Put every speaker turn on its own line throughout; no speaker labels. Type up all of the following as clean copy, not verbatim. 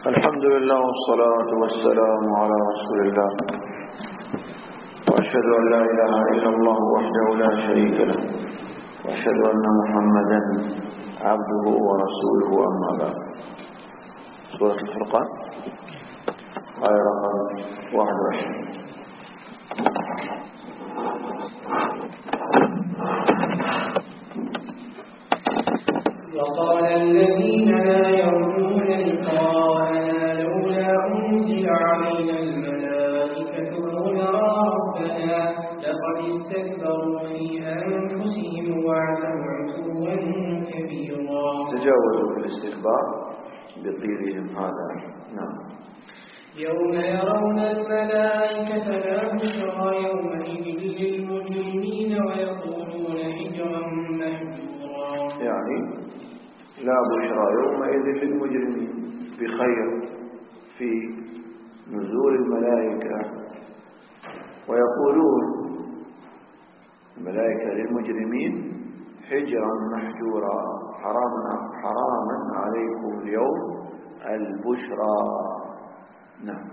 الحمد لله والصلاة والسلام على رسول الله، وأشهد أن لا إله إلا الله وحده لا شريك له، وأشهد أن محمدا عبده ورسوله، أما بعد. سورة الفرقان آية رقم 21.
وقال الذين لا يرجون لقاءنا لولا أنزل علينا الملائكة أو نرى ربنا لقد استكبروا في أنفسهم وعتوا عتوا كبيرا.
تجاوزوا في الاستكبار بقيلهم هذا. نعم.
يوم يرون الملائكة لا بشرى يومئذ للمجرمين ويقولون حجرا مهجورا.
يعني لا بشرى يومئذ للمجرمين بخير في نزول الملائكة، ويقولون الملائكة للمجرمين حجرا محجورا، حراما عليكم اليوم البشرى. نعم.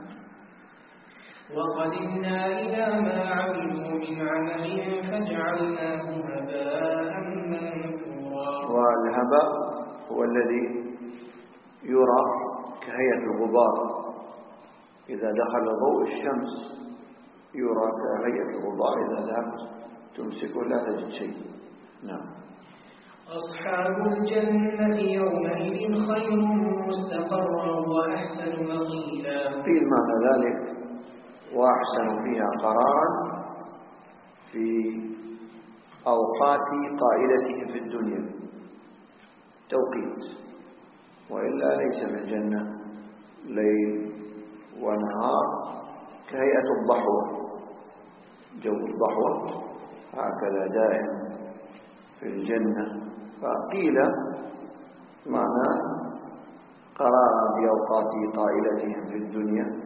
وقدمنا إلى ما عملوا من عمل فجعلناه هباء منثورا.
والهباء هو الذي يرى كهيئة الغبار، إذا دخل ضوء الشمس يرى كهيئة الغبار، إذا ذهبت تمسكه لا تجد شيء. نعم.
أصحاب الجنة يومئذ خير مستقرا وأحسن مقيلا.
قيل معنى ذلك وأحسن فيها قرارا في أوقات قائلتهم في الدنيا، توقيت، وإلا ليس في الجنة ليل ونهار كهيئة الضحوة، جو الضحوة هكذا دائم في الجنة. فقيل معنى قرارا بأوقات قائلتهم في الدنيا.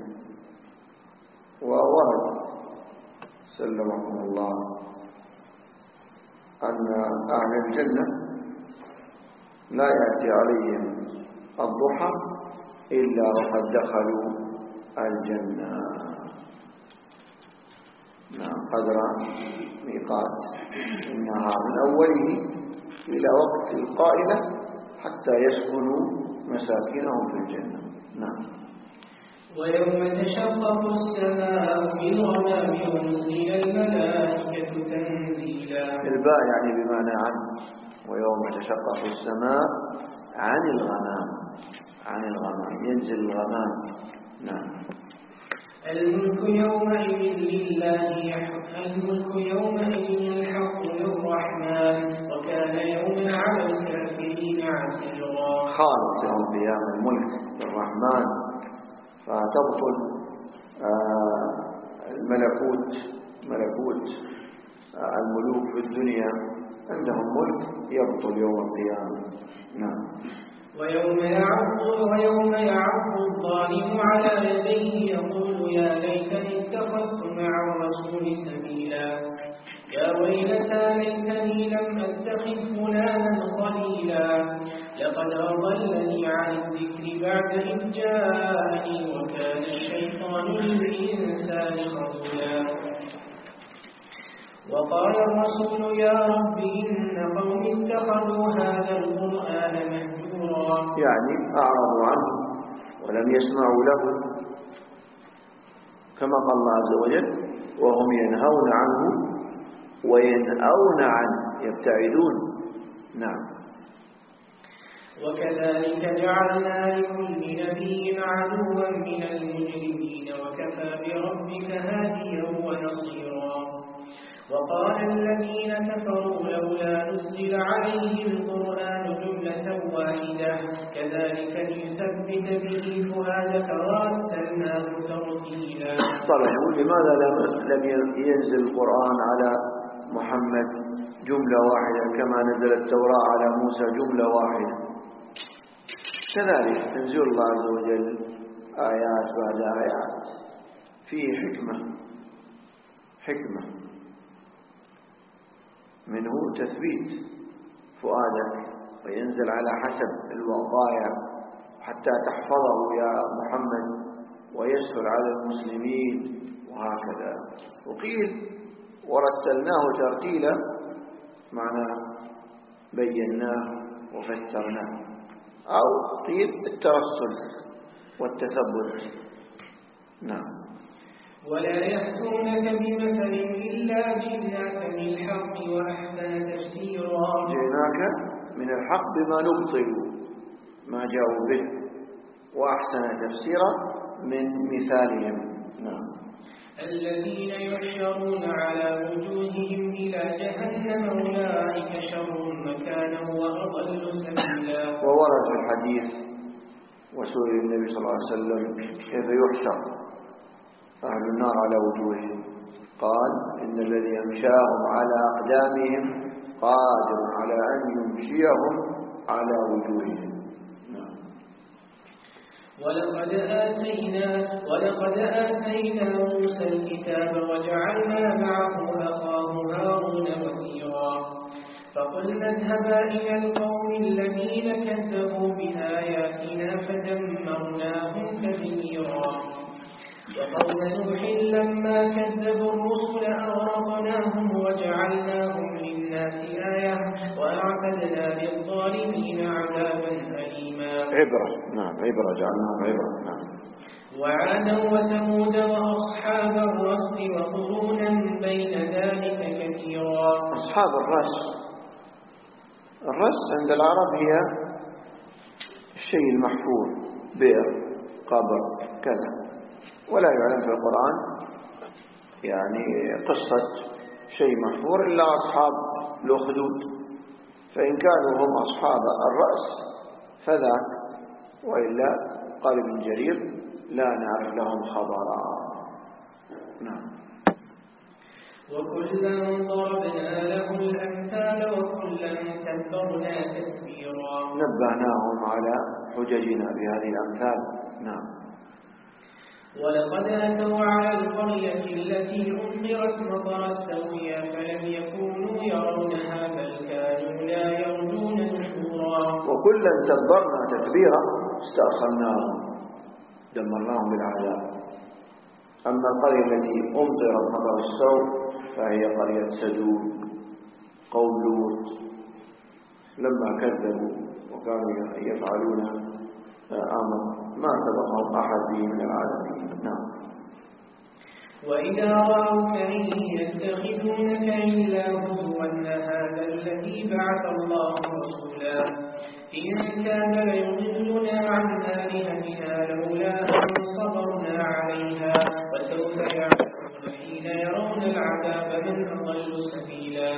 وورد سلمكم الله أن أهل الجنة لا يأتي عليهم الضحى إلا وقد دخلوا الجنة. نعم. قدر ميقات النهار من أوله إلى وقت القائلة حتى يسكنوا مساكنهم في الجنة. نعم.
ويوم تشقق السماء بالغمام ونزل الملائكة تنزيلا.
الباء يعني بمعنى عن. ويوم تشقق السماء عن الغمام، عن الغمام ينزل الغمام. نعم.
الملك يومئذ لله، الملك يومئذ الحق للرحمن وكان يوما على الكافرين عسيرا.
خالص يوم القيامة الملك للرحمن، فتبطل ملكوت الملوك في الدنيا، عندهم ملك يبطل يوم القيامة. نعم.
ويوم يعض الظالم على يديه يقول يا ليتني اتخذت مع الرسول سبيلا، يا ويلتى ليتني لم اتخذ فلانا خليلا، لقد أضلني عن الذكر بعد إذ جاءني وكان الشيطان للإنسان خذولا. وقال الرسول يا رب إن قوم اتخذوا هذا القرآن مهجورا. يعني
أعرضوا عنه ولم يسمعوا له، كما قال الله عز وجل وهم ينهون عنه وينأون عنه، يبتعدون. نعم.
وكذلك جعلنا لكل نبي عدوا من المجرمين وكفى بربك هاديا ونصيرا. وقال الذين كفروا لولا نزل عليه القرآن جملة واحدة كذلك لنثبت به فؤادك ورتلناه ترتيلا.
طبعا يقول لماذا لم ينزل القرآن على محمد جملة واحدة كما نزل التوراة على موسى جملة واحدة؟ كذلك تنزل الله عز وجل آيات بعد آيات فيه حكمة منه تثبيت فؤادك وينزل على حسب الوقايع حتى حتى تحفظه يا محمد ويسهل على المسلمين، وهكذا. وقيل ورتلناه ترتيلا، معنى بيناه وفسرناه، أو قيل الترسل والتثبت. نعم.
ولا يأتونك بمثل إلا جئناك بالحق وأحسن تفسيرا.
جئناك من الحق بما نبطل ما جاءوا به، وأحسن تفسيرا من مثالهم. نعم.
الذين يحشرون على وجوههم إلى جهنم أولئك شر مكانا وأضل سبيلا.
وورد في الحديث وسئل النبي صلى الله عليه وسلم كيف يحشر أهل النار على وجوههم، قال إن الذي يمشاهم على أقدامهم قادر على أن يمشيهم على وجوههم.
ولقد آتينا موسى الكتاب وجعلنا معه أخاه هارون وزيرا، فقلنا اذهبا إلى القوم الذين كذبوا بآياتنا فدمرناهم تدميرا. وقوم نوح لما كذبوا الرسل أغرقناهم وجعلناهم للناس آية وأعتدنا للظالمين عذابا أليما.
عبرة. نعم، عبرة، جعلناهم عبرة. نعم.
وعادا وثمود وأصحاب الرس وقرونا بين ذلك كثيرا.
أصحاب الرس عند العرب هي الشيء المحفور، بئر، قبر، كذا، ولا يعلم في القرآن يعني قصة شيء محفور إلا أصحاب الأخدود، فإن كانوا هم أصحاب الرأس فذاك، وإلا قال ابن جرير لا نعرف لهم خبرا. نعم.
وكلا ضربنا له الأمثال وكلا كبرنا تكبيرا.
نبهناهم على حججنا بهذه الأمثال. نعم.
ولقد أتوا على القرية التي أمطرت مطر السوية فلم يكونوا يرونها بل كانوا لا يرجون نشورا. وكلا
تبرنا تتبيرا، استأصلناهم دمرناهم بالعذاب. أما القرية التي أمطرت مطر السوء فهي قرية سدوم قوم لوط، لما كذبوا وكانوا يفعلون أمر ما سبقهم أحد به من العالمين. نعم.
وإذا رأوك إن يتخذونك إلا هزوا هذا الذي بعث الله رسولا إن كان ليضلنا عن آلهتنا لولا أن صبرنا عليها وسوف يعلمون حين يرون العذاب من أضل سبيلا.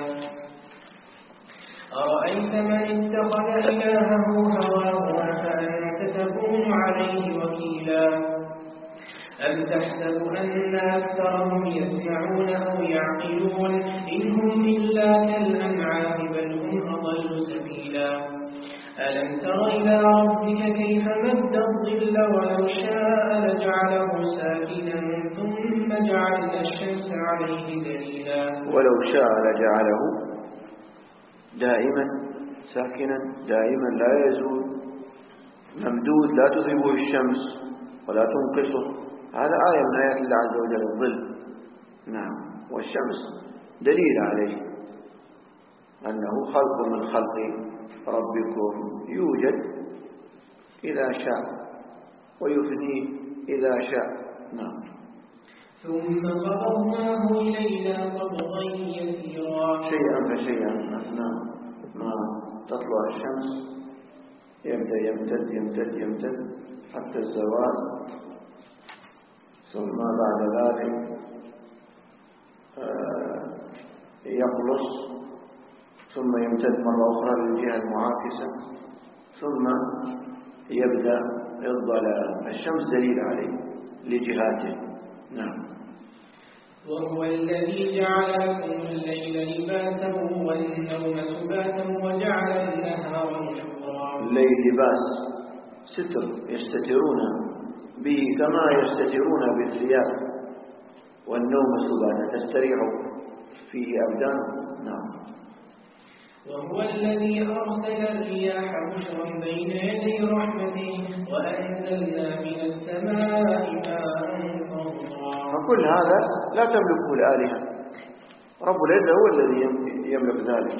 أرأيت من اتخذ إلهه هواه فأنت تكون عليه وكيلا أم تحسب أن أكثرهم يسمعون أو يعقلون إن هم إلا كالأنعام بل هم أضل سبيلا. ألم تر إلى ربك كيف مد الظل ولو شاء لجعله ساكنا ثم جعلنا الشمس عليه دليلا.
ولو شاء لجعله دائما ساكنا دائما لا يزول ممدود لا تذهبه الشمس ولا تنقصه. هذا آية من آيات الله عز وجل الظل. نعم. والشمس دليل عليه أنه خلق من خلق ربكم، يوجد إذا شاء ويفني إذا شاء. نعم.
ثم قبضناه إلينا قبضا يسيرا.
شيئا فشيئا. نعم. ما تطلع الشمس يبدأ يمتد يمتد يمتد حتى الزوال، ثم بعد ذلك يقلص، ثم يمتد مرة أخرى للجهة المعاكسة، ثم يبدأ الظلام. الشمس دليل عليه لجهاته. نعم.
وهو الذي جعل لكم الليل لباسا والنوم سباتا وجعل النهار نشورا.
الليل لباس، ستر يستترون به كما يستترون بالثياب، والنوم سباتا تستريح فيه أبدانهم. نعم.
وهو الذي أرسل الرياح بشرا بين يدي رحمته وأنزل أنزلنا من السماء ماء طهورا.
فكل هذا لا تملكه الآلهة، رب العزة هو الذي يملك ذلك.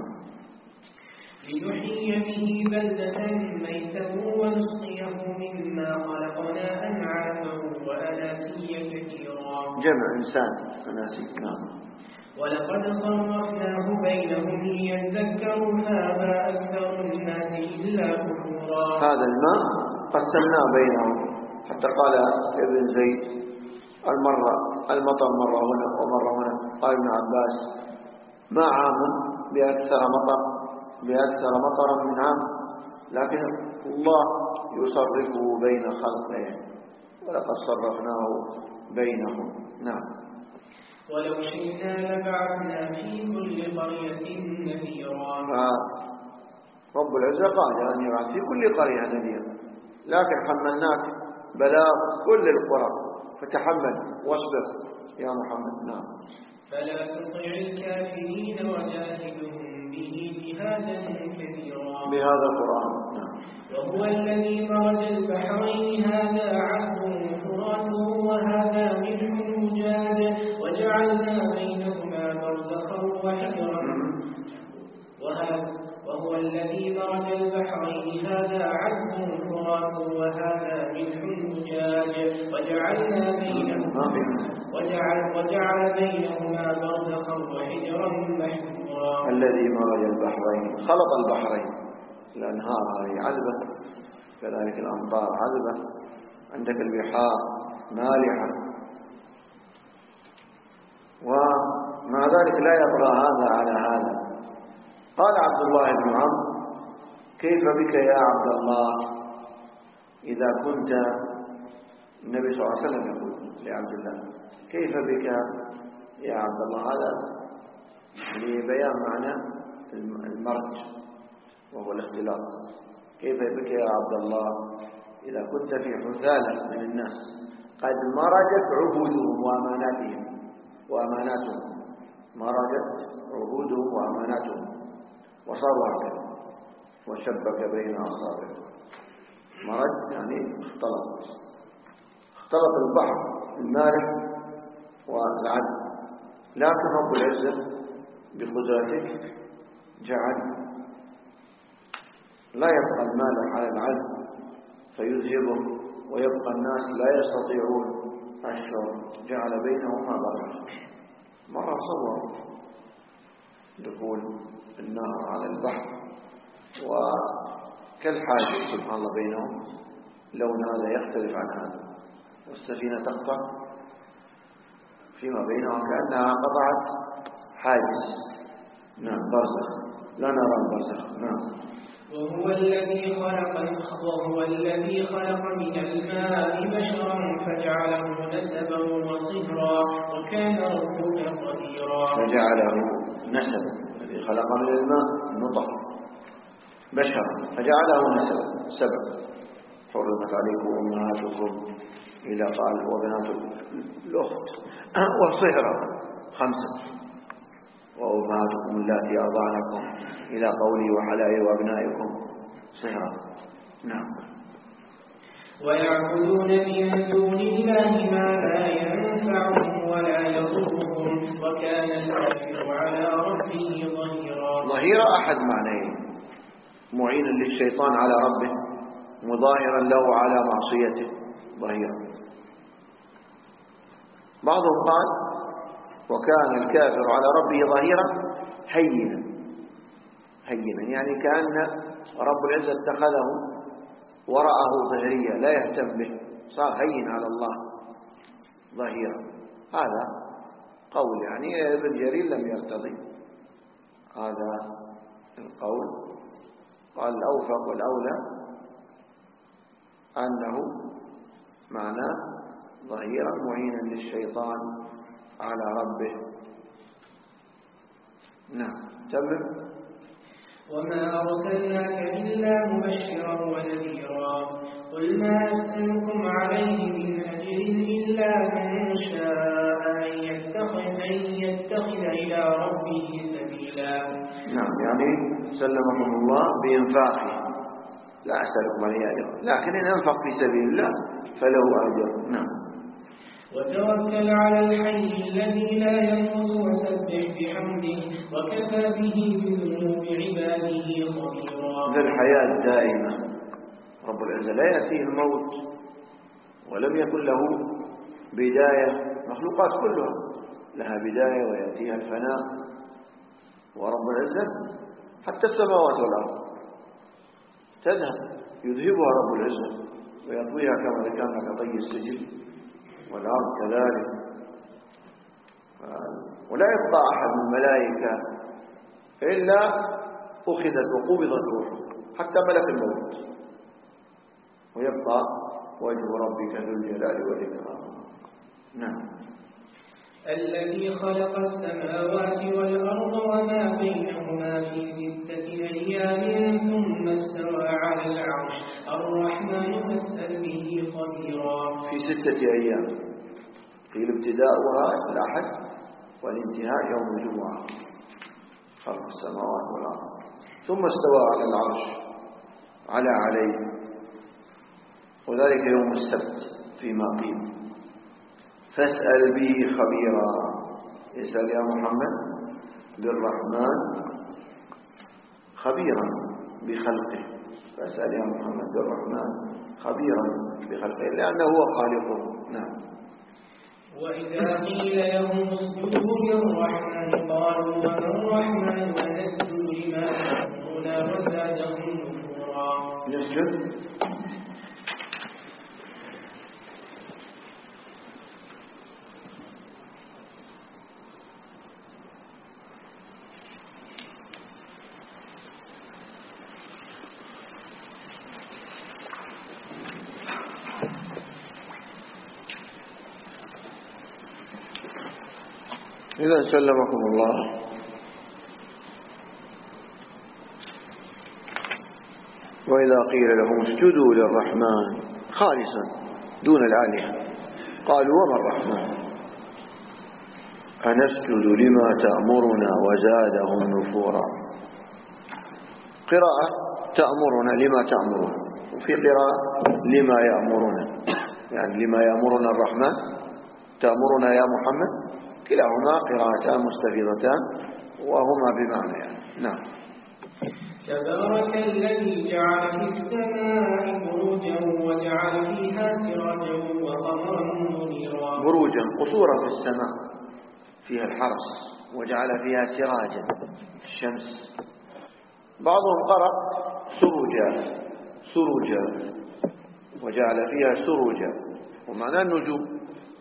لنحيي به بلدة ميتا ونسقيه مما خلقنا أنعاما وأناسيا كثيرا.
جمع إنسان أناسي. نعم.
ولقد صرفناه بينهم ليذكروا فأبى أكثر الناس إلا كفورا.
هذا الماء قسمناه بينهم، حتى قال ابن زيد المطر مرة هنا ومرة هنا. قال ابن عباس ما عام بأكثر مطرا من عام، لكن الله يصرفه بين خلقه، ولقد صرفناه بينهم. نعم.
ولو شئنا لبعثنا في كل قرية نذيرا.
رب العزة قال أن يبعث في كل قرية نذيرا، لكن حملناك بلاغ كل القرى، فتحمل واصبر يا محمد. نعم.
فلا تطع الكافرين وجاهدهم به جهادا كبيرا.
بهذا القرآن. نعم.
وهو الذي مرج البحرين هذا عذب فرات وهذا ملح أجاج وجعلنا بينهما برزخا وحجرا. وهو الذي مرج البحرين هذا عذب فرات وهذا ملح أجاج وجعل بينهما برزخا وحجرا محجورا.
الذي مرج البحرين خلط البحرين، الأنهار هذه عذبة، كذلك الأمطار عذبة، عندك البحار مالحة، ومع ذلك لا يطغى هذا على هذا. قال عبد الله بن عمرو كيف بك يا عبد الله إذا كنت، النبي صلى الله عليه وسلم يقول لعبد الله كيف بك يا عبد الله، هذا لبيان معنى المرج وهو الاختلاط. كيف بك يا عبد الله إذا كنت في حثالة من الناس قد مرجت عهودهم وأماناتهم مرجت عهودهم وأماناتهم وصاروا هكذا وشبك بين أصابعه. مرج يعني اختلط البحر المالح والعذب، لكن رب العزة بقدرته جعل لا يبقى المالح على العذب فيذهبه ويبقى الناس لا يستطيعون الشرب، جعل بينهما برزخا. مرة صور دخول النار على البحر وكالحاجز سبحان الله بينهم، لون هذا يختلف عن هذا، والسفينة تقطع فيما بينهم كأنها قطعت حاجز. نعم. برزخ، لا نرى البرزخ. نعم.
وهو الذي خلق من الماء بشرا فجعله نسبا وصهرا وكان ربك قديرا.
فجعله نسبا، الذي خلق من الماء نطفة بشرا فجعله نسبا سبب. حرمت عليكم أمهاتكم إلى قال وبنات الأخت وصهرا 5 وأمهاتكم اللاتي أرضعنكم إلى قوله وحلائل وأبنائكم صهرا. نعم.
ويعبدون من دون الله ما لا ينفعهم ولا يضرهم وكان الكافر على ربه ظهيرا.
ظهيرا أحد معنيه، معينا للشيطان على ربه، مظاهرا له على معصيته، ظهيرا. بعضهم قال وكان الكافر على ربه ظهيرا هينا، يعني كأن رب العزة اتخذه وراءه ظهريا لا يهتم به، صار هين على الله ظهيرا. هذا قول يعني ابن جرير لم يرتضي هذا القول، قال الأوفق والأولى أنه معناه ظهيرا معينا للشيطان على ربه. نعم. تمام.
وما أرسلناك إلا مبشرا ونذيرا قل ما أسألكم عليه من أجر إلا من شاء أن يتخذ إلى ربه سبيلا.
نعم، يعني سلمكم الله بإنفاقه لا أسألكم عليه أجرا، لكن إن أنفق في سبيل الله فله أجر. نعم.
وتوكل على الحي الذي لا يموت وسبح بحمده وكفى به بذنوب عباده خبيرا.
ذي الحياة الدائمة، رب العزة لا يأتيه الموت ولم يكن له بداية. مخلوقات كلها لها بداية ويأتيها الفناء، ورب العزة حتى السماوات والأرض تذهب يذهبها رب العزة ويطويها كما ذكرنا كطي السجل، والأرض كذلك. ولا يبقى أحد من الملائكة إلا أخذت وقبضت روحه، حتى ملك الموت، ويبقى وجه ربك ذو الجلال والإكرام. نعم.
الذي خلق السماوات والأرض وما بينهما في 6 أيام ثم استوى على العرش الرحمن فاسأل به خبيرا.
في 6 أيام، قيل ابتداؤها الأحد والانتهاء يوم الجمعة، خلق السماوات والأرض، ثم استوى على العرش عليه، وذلك يوم السبت فيما قيل. فاسأل به خبيرا، اسأل يا محمد بالرحمن خبيرا بخلقه، فاسأل يا محمد بالرحمن خبيرا بخلقه، لأنه هو خالقه. نعم.
وإذا قيل لهم اسجدوا للرحمن قالوا وما الرحمن ونسجد لما تأمرنا وزادهم نفورا.
نسجد إذا سلمكم الله. وإذا قيل لهم اسجدوا للرحمن خالصا دون الآلهة قالوا وما الرحمن أنسجد لما تأمرنا وزادهم نفورا. قراءة تأمرنا لما تأمرنا، وفي قراءة لما يأمرنا، يعني لما يأمرنا الرحمن تأمرنا يا محمد، كلاهما قراءتان مستفيضتان وهما بمعنى يعني. نعم.
تبارك الذي جعل في السماء بروجا وجعل فيها سراجا وقمرا منيرا. بروجا
قصورا في السماء فيها الحرس، وجعل فيها سراجا الشمس. بعضهم قرأ سروجا وجعل فيها سروجا، ومعنى النجوم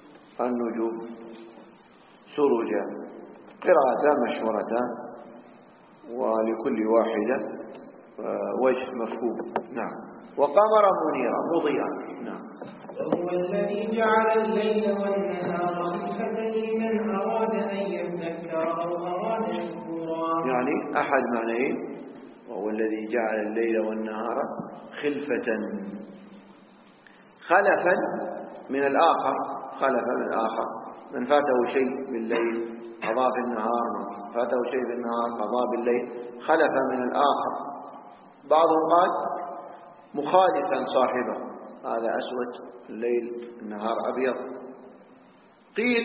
سروجا. قراءتان مشهورتان ولكل واحدة وجه مفهوم. نعم. وقمرا منيرا مضيئا. نعم.
وهو الذي جعل الليل والنهار خلفة لمن أراد أن يذكر أو أراد شكورا.
يعني أحد معنيه، وهو الذي جعل الليل والنهار خلفة، خلفا من الآخر، من فاته شيء بالليل قضى بالنهار، من فاته شيء بالنهار قضى بالليل، خلف من الآخر. بعضهم قال مخالفا صاحبه، هذا أسود الليل النهار أبيض. قيل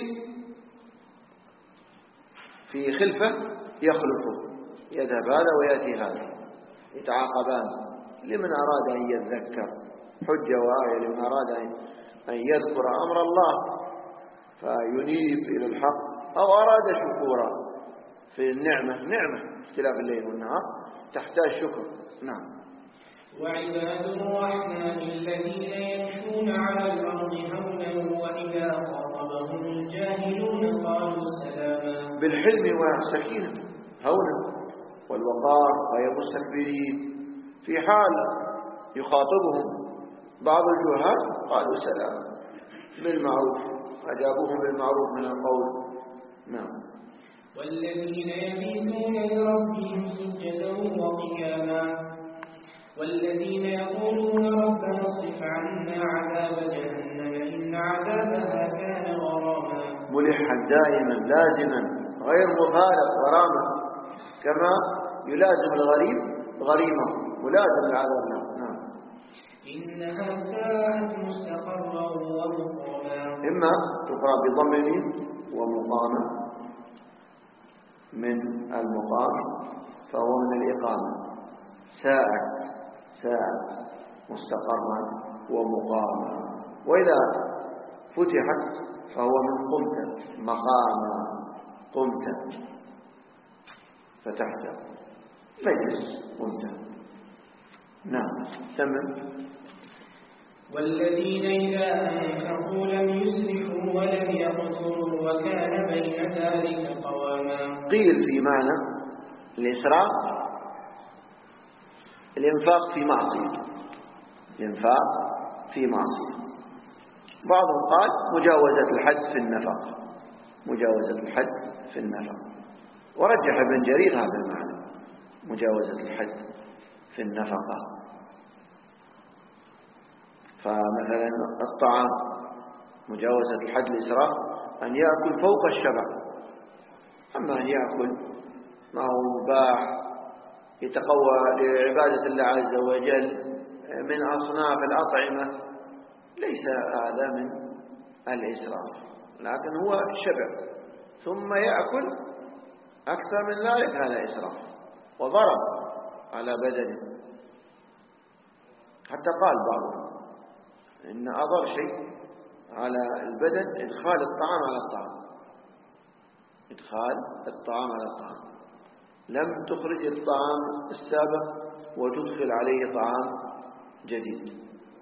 في خلفة يخلفه، يذهب هذا ويأتي هذا، يتعاقبان لمن أراد أن يذكر، حجة وآية لمن أراد أن يذكر أمر الله فينيب إلى الحق، أو أراد شكورا في النعمة، اختلاف الليل والنهار تحتاج شكر. نعم.
وعباد الرحمن الذين يمشون على الأرض هونا وإذا خاطبهم الجاهلون قالوا سلاما.
بالحلم والسكينة هونا والوقار غير مستكبرين. في حال يخاطبهم بعض الجهال قالوا سلاما بالمعروف، أجابوهم بالمعروف من القول. نعم.
والذين يبيتون لربهم سجدا وقياما والذين يقولون ربنا اصرف عنا عذاب جهنم إن عذابها كان غراما.
ملحا دائما لازما غير مفارق غراما، كما يلازم الغريب غريمه ملازم العذاب. نعم.
إنها ساءت مستقرا ومقاما.
إما تقرأ بضم الميم ومقاما من المقام فهو من الإقامة. ساءت مستقرا ومقاما. وإذا فتحت فهو من قمت مقاما. قمت فتحت مجلس قمت. نعم تمام.
والذين إذا أنفقوا لم يسرفوا ولم يقتروا وكان بين ذلك قواما.
قيل في معنى الإسراف الإنفاق في معصية. الإنفاق في معصية. بعضهم قال مجاوزة الحد في النفق. مجاوزة الحد في النفق. ورجح ابن جرير هذا المعنى مجاوزة الحد في النفقة. فمثلا الطعام مجاوزة الحد الإسراف أن يأكل فوق الشبع. أما أن يأكل ما هو مباح يتقوى لعبادة الله عز وجل من أصناف الأطعمة ليس هذا من الإسراف، لكن هو شبع ثم يأكل أكثر من ذلك هذا إسراف وضرب على بدنه. حتى قال بعضهم إن أضر شيء على البدن إدخال الطعام على الطعام. إدخال الطعام على الطعام. لم تخرج الطعام السابق وتدخل عليه طعام جديد.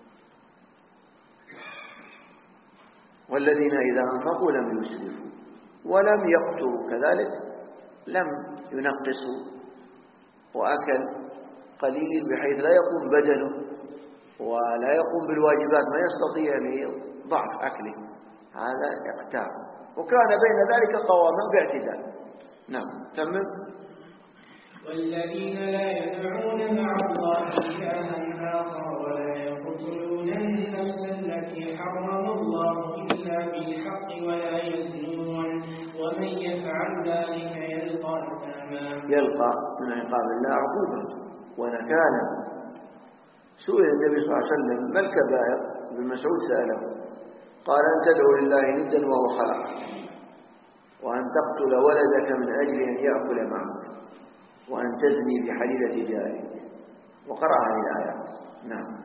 والذين إذا أنفقوا لم يسرفوا ولم يقتروا كذلك لم ينقصوا وأكل قليل بحيث لا يقوم بدنه ولا يقوم بالواجبات ما يستطيع لضعف أكله. هذا اقتار. وكان بين ذلك قواما باعتدال. نعم تمام.
والذين لا يدعون مع الله إلها آخر ولا يقتلون النفس التي حرم الله إلا بالحق ولا يزنون ومن يفعل ذلك يلقى أثاما.
يلقى من عقاب الله عقوبة ونكالا. سئل النبي صلى الله عليه وسلم ما الكبائر؟ ابن مسعود سأله قال أن تدعو لله ندا وهو خلق وأن تقتل ولدك من أجل أن يأكل معك وأن تزني بحليلة جارك. وقرأ هذه الآيات. نعم.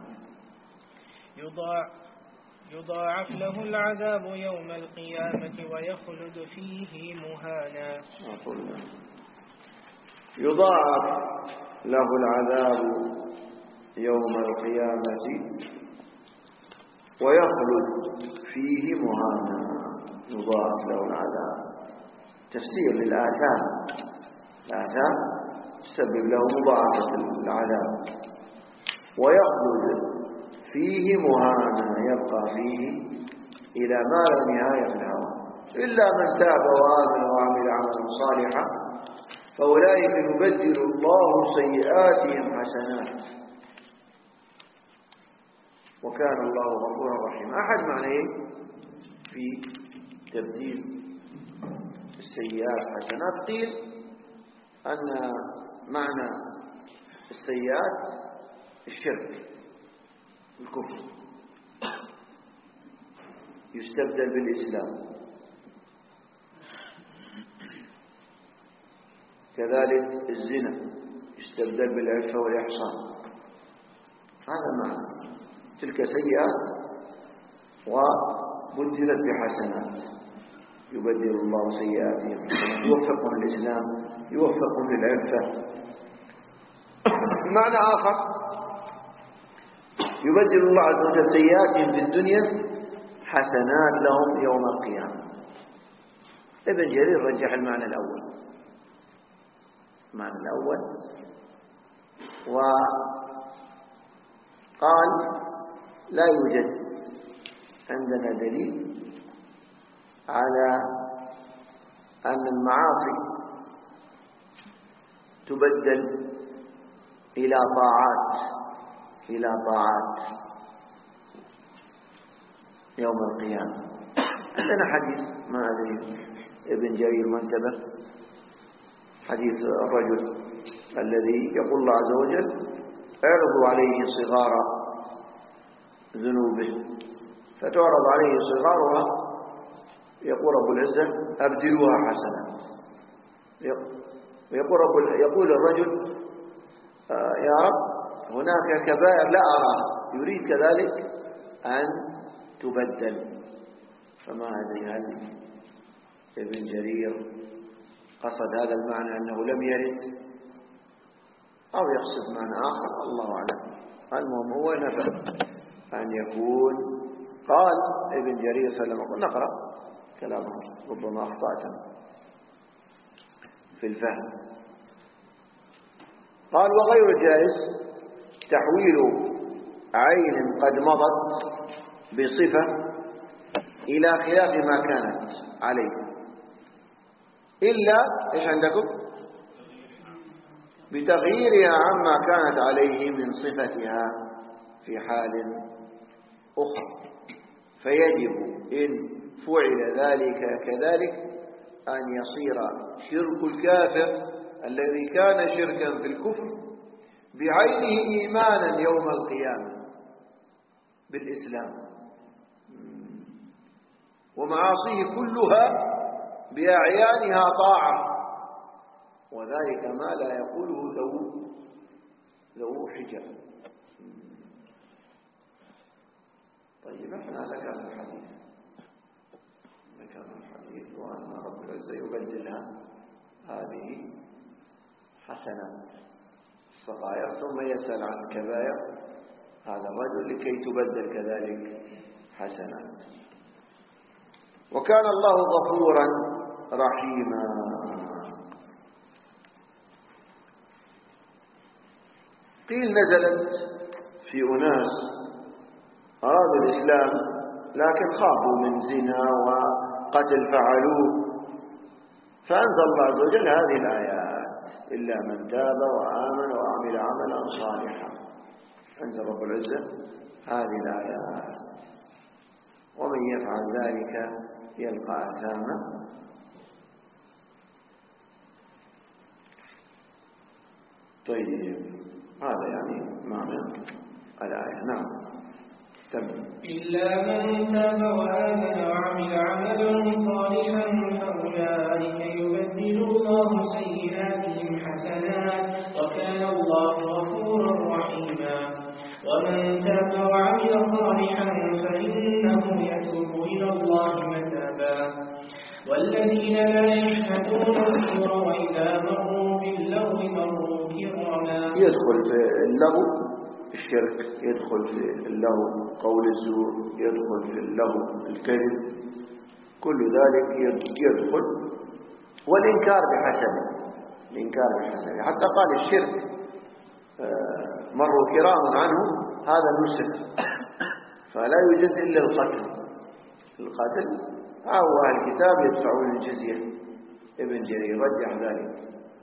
يضاعف له العذاب يوم القيامة ويخلد فيه مهانا.
يضاعف له العذاب يوم القيامة ويخلد فيه مهانا. يضاعف له العذاب تفسير للآثام. الآثام تسبب له مضاعفة العذاب. ويخلد فيه مهانا يبقى فيه إلى ما لا نهاية في الهوى إلا من تاب وآمن وعمل عملا صالحا فأولئك يبدل الله سيئاتهم حسنات وكان الله غفورا رحيما. أحد معنيه في تبديل السيئات حسنات قيل أن معنى السيئات الشرك الكفر يستبدل بالإسلام. كذلك الزنا يستبدل بالعفة والإحصان. هذا معنى تلك سيئات وبدلت بحسنات يبدل الله سيئاتهم حسنات يوفقهم للإسلام يوفقهم للعفة. معنى آخر يبدل الله عز وجل سيئاتهم في الدنيا حسنات لهم يوم القيامة. ابن جرير رجح المعنى الأول. المعنى الأول وقال لا يوجد عندنا دليل على أن المعاصي تبدل إلى طاعات يوم القيامة. عندنا حديث ما أدري ابن جرير ما انتبه حديث الرجل الذي يقول الله عز وجل اعرضوا عليه صغار ذنوبه فتعرض عليه صغارها، يقول رب العزة أبدلوها حسنات. يقول الرجل يا رب هناك كبائر لا أراها، يريد كذلك أن تبدل. فما هل ابن جرير قصد هذا المعنى أنه لم يرد أو يقصد معنى آخر؟ الله أعلم. المهم هو نفى أن يكون. قال ابن جرير سلم، نقرأ كلامه ربما أخطأت في الفهم. قال وغير جائز تحويل عين قد مضت بصفة إلى خلاف ما كانت عليه، إلا إيش عندكم؟ بتغييرها عما كانت عليه من صفتها في حال أخرى، فيجب إن فعل ذلك كذلك أن يصير شرك الكافر الذي كان شركا في الكفر بعينه إيمانا يوم القيامة بالإسلام، ومعاصيه كلها بأعيانها طاعة، وذلك ما لا يقوله ذو حجة. طيب احنا ذكرنا الحديث وأن رب العزة يبدلها هذه حسنات الصغائر، ثم يسأل عن الكبائر هذا الرجل لكي تبدل كذلك حسنات. وكان الله غفورا رحيما. قيل نزلت في أناس أرادوا الإسلام لكن خافوا من زنا وقتل فعلوه، فأنزل الله عز وجل هذه الآيات إلا من تاب وآمن وعمل عملا صالحا. أنزل رب العزة هذه الآيات ومن يفعل ذلك يلقى أثاما. طيب هذا يعني معنى الآية. نعم تمام.
إلا من تاب وآمن وعمل عملا صالحا فأولئك يبدل الله سيئاتهم حسنات وكان الله غفورا رحيما. ومن تاب وعمل صالحا فإنه يتوب إلى الله متابا. والذين لا يشهدون الزور وإذا مروا باللغو مروا كراما.
يدخل في اللغو الشرك، يدخل في اللغو قول الزور، يدخل في اللغو الكذب، كل ذلك يدخل. والإنكار بحسبه، الإنكار بحسبه. حتى قال الشرك مروا كراما عنه هذا نسك، فلا يوجد إلا القتل أو الكتاب يدفعون الجزية. ابن جرير رجح ذلك.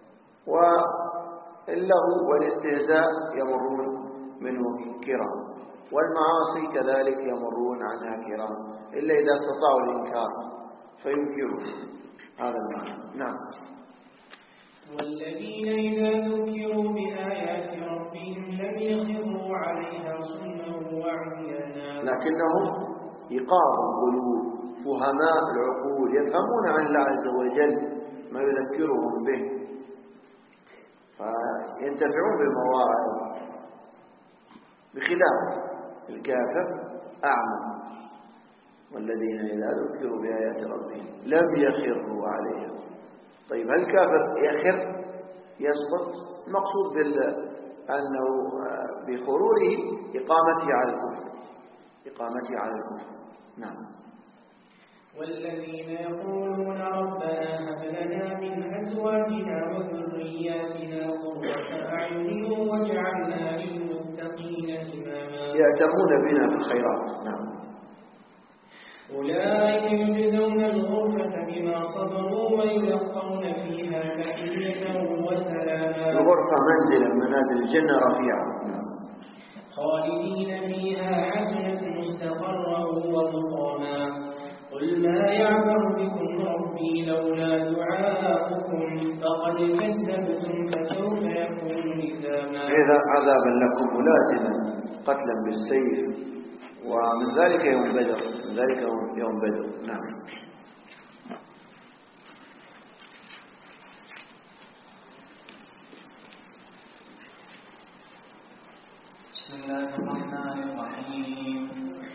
واللغو والاستهزاء يمرون منه كرام، والمعاصي كذلك يمرون عنها كرام، إلا إذا استطاعوا الإنكار فينكرون. هذا المعنى. نعم.
والذين إذا ذكروا بآيات ربهم لم يخروا عليها صما وعميانا.
لكنهم إيقاظ القلوب، فهماء العقول، يفهمون عن الله عز وجل ما يذكرهم به، فينتفعون بالمواعظ، بخلاف الكافر أعمى. والذين إذا ذكروا بآيات ربهم لم يخروا عليها. طيب هل الكافر يخر يسقط؟ المقصود أنه بخروره إقامته على الكفر. نعم.
والذين يقولون ربنا هب لنا من أزواجنا وذرياتنا قرة أعين واجعلنا للمتقين إماما.
يأتمون بنا في الخيرات. نعم.
أولئك يجزون الغرفة بما صبروا ويلقون فيها تحية وسلاما.
الغرفة منزلا منازل الجنة رفيعة.
خالدين فيها حسنت مستقرا ومقاما. قل ما يعبر بكم ربي لولا دعاؤكم فقد كذبتم فسوف يكون لزاما.
إذا عذابا لكم ملازما قتلا بالسيف ومن ذلك يوم بدر، من ذلك يوم بدر. نعم.
بسم الله الرحمن الرحيم.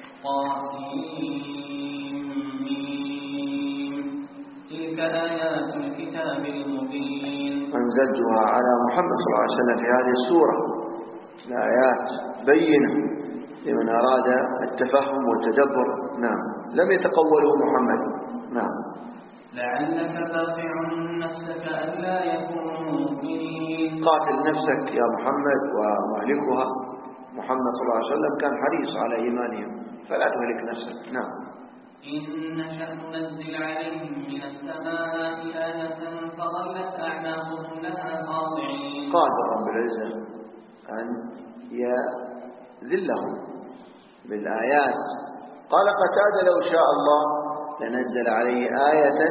تلك آيات الكتاب المبين.
أنزلتها على محمد صلى الله عليه وسلم في هذه السورة، الآيات بينة لمن أراد التفهم والتدبر. نعم. لم يتقوله محمد. نعم.
لعلك باقع نفسك ألا يكونوا مؤمنين.
قاتل نفسك يا محمد ومهلكها. محمد صلى الله عليه وسلم كان حريص على إيمانهم، فلا تهلك نفسك. نعم.
إن نشأ ننزل عليهم من السماء آية فظلت أعناقهم لها خاضعين.
قادر رب العزة أن يذلهم بالآيات. قال قتادة لو شاء الله لنزل عليه آية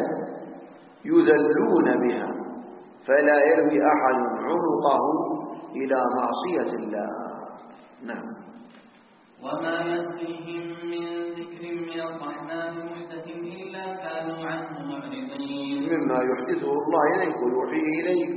يذلون بها فلا يلوي أحد عنقه إلى معصية الله. نعم.
وما يأتيهم من ذكر من الرحمن محدث إلا كانوا عنه معرضين.
مما يحدثه الله إليك ويوحيه إليك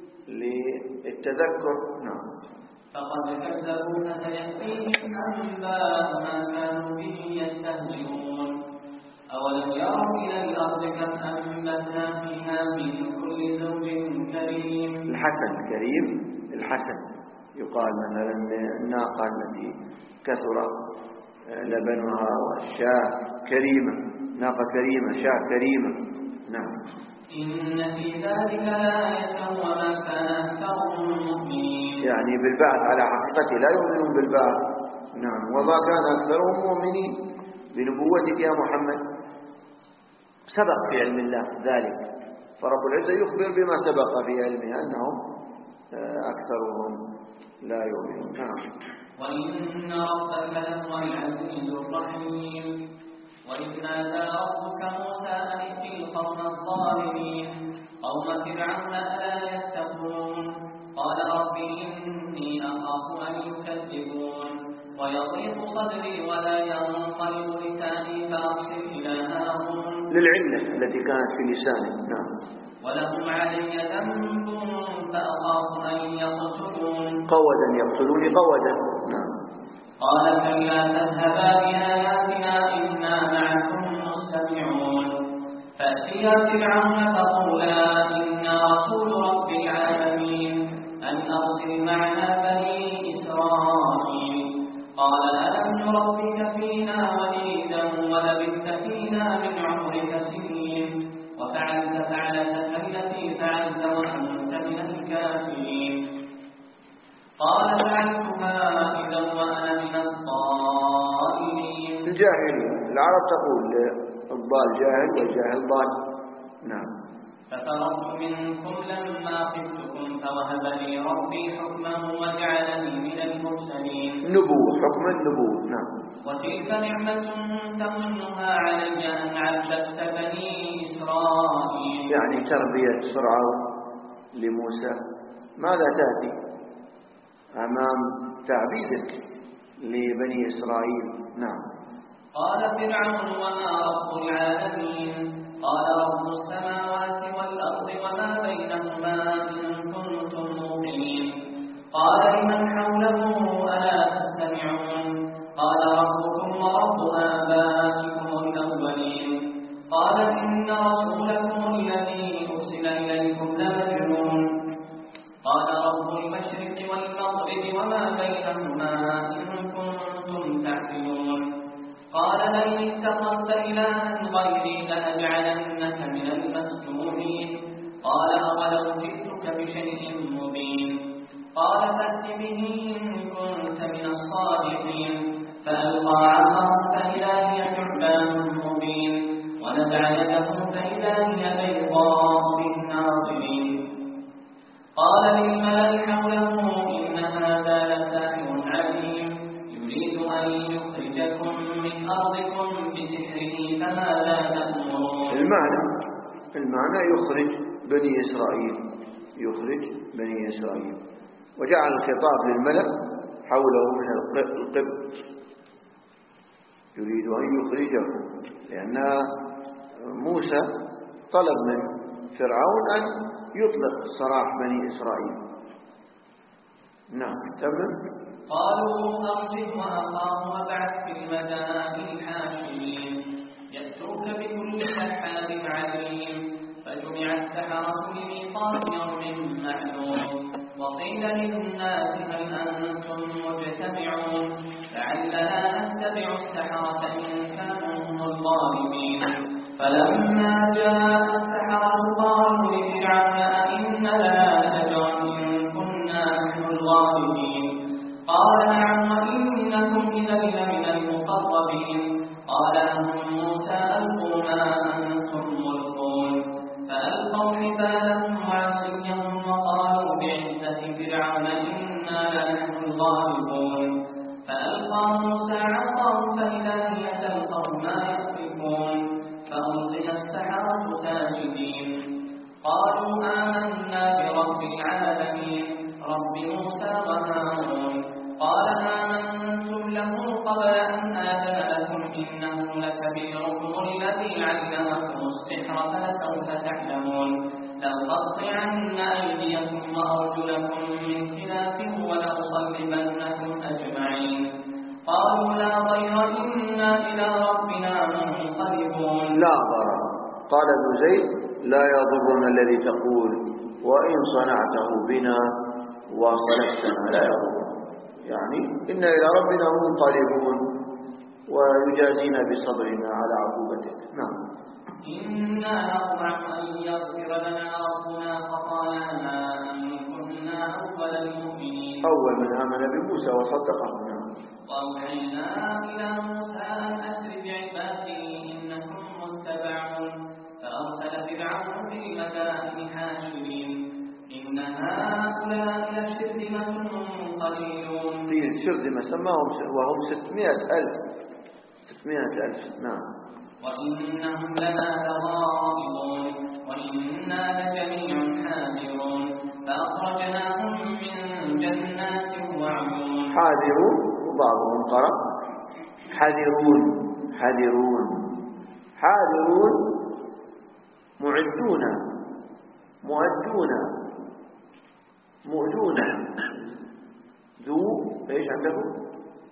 للتذكر. نعم.
فقد كذبوا فسيأتيهم أنباء ما كانوا به يستهزئون. أولم يروا إلى الأرض كم أنبتنا فيها من كل زوج كريم.
الحسن كريم. الحسن يقال مثلا الناقة التي كثر لبنها، والشاة كريمة، ناقة كريمة، شاة كريمة. نعم.
إن في ذلك لآية وما كان أكثرهم مؤمنين.
يعني بالبعث على حقيقته، لا يؤمنون بالبعث. نعم. وما كان أكثرهم مؤمنين بنبوتك يا محمد. سبق في علم الله ذلك، فرب العزة يخبر بما سبق في علمه أنهم أكثرهم لا يؤمنون. نعم.
وإن ربك لهو العزيز الرحيم. وإذ نادى ربك موسى أن ائت القوم الظالمين قوم فرعون ألا يتقون. قال رب إني أخاف أن يكذبون ويضيق صدري ولا ينقلب لساني فأرسل إلى هارون.
للعلة التي كانت في لسانه. نعم.
ولهم علي ذنب فأخاف أن يقتلون.
قودا يقتلوني قودا. نعم.
قال كلا تذهبا بآياتنا إنا معكم مستمعون. فأتيا فرعون فقولا إنا رسول رب العالمين أن أرسل معنا بني إسرائيل. قال ألم نربك فينا وليدا ولبثت فينا من عمرك سنين وفعلت فعلتك التي فعلت وأنت من الكافرين. قال فعلتها إذا وأنا من الضالين.
الجاهلين العرب تقول الضال جاهل والجاهل ضال. نعم.
ففررت منكم لما خفتكم فوهب لي ربي حكما وجعلني من المرسلين.
نبوة، حكم النبوة. نعم.
وتلك نعمة تمنها علي أن عبدت بني إسرائيل.
يعني تربية فرعون لموسى. ماذا تأتي أمام تعبيدك لبني إسرائيل؟ نعم.
قال فرعون وما رب العالمين. قال رب السماوات والأرض وما بينهما إن كنتم موقنين. قال لمن حوله ألا تستمعون. قال ربكم ورب آبائكم الأولين. قال إن رسولكم الذي أرسل إليكم لمجنون. قال رب المشرق والمغرب وما بينهما إن كنتم تعقلون. قال لئن اتخذت إلها غيري لأجعلنك من المسجونين. قال أولو جئتك بشيء مبين. قال فأت به إن كنت من الصادقين. فألقى عصاه فإذا هي ثعبان مبين ونزع يده فإذا هي بيضاء للناظرين. قال للملأ حوله إن هذا لساحر عليم يريد أن يخرجكم من أرضكم بسحره فماذا تأمرون.
المعنى يخرج بني إسرائيل، يخرج بني إسرائيل. وجعل الخطاب للملأ حوله من القبط يريد أن يخرجهم، لأن موسى طلب من فرعون أن يطلق سراح بني إسرائيل. نعم تمام.
قالوا أرجه وأخاه وابعث في المدائن حاشرين يأتوك بكل سحار عليم. فجمع السحرة لميقات يوم معلوم وقيل للناس هل أنتم مجتمعون لعلنا نتبع السحرة إن كانوا هم الظالمين. فلما جاء السحرة قالوا لفرعون أئن لنا لأجرا إن كنا نحن الغالبين. قال نعم وإنكم إذا لمن المقربين. قال لهم موسى ألقوا ما أنتم ملقون. فألقوا حبالهم وعصيهم وقالوا بعزة فرعون إنا لنحن الغالبون. فألقى موسى عصاه فإذا هي تلقف ما يأفكون. فألقي السحرة ساجدين قالوا آمنا برب العالمين رب موسى وهارون. قال آمنتم له قبل أن آذن لكم إنه لكبيركم الذي علمكم السحر فلسوف تعلمون. لأقطعن أيديكم وأرجلكم من خلاف ولأصلبنكم أجمعين. قالوا لا ضير إنا إلى ربنا منقلبون.
لا ضرر. قال ابن زيد لا يضرنا الذي تقول وإن صنعته بنا وصلبتنا لا يضرنا، يعني إنا إلى ربنا منقلبون ويجازينا بصبرنا على عقوبتك. نعم.
إنا نطمع أن يغفر لنا ربنا خطايانا أن كنا أول المؤمنين.
أول من آمن بموسى وصدقه. نعم.
وأوحينا إلى موسى أن أسر بعبادي إنكم متبعون. فأرسل فرعون في المدائن حاشرين إن هؤلاء لشرذمة قليلون.
في شرذمة سماهم وهم 600,000. نعم.
وإنهم لنا لغائظون وإنا لجميع حاذرون. فأخرجناهم من جنات وعيون.
حاذرون وبعضهم قرأ حذرون. حاذرون معدون مؤدون مؤدون. ذو ايش عندكم؟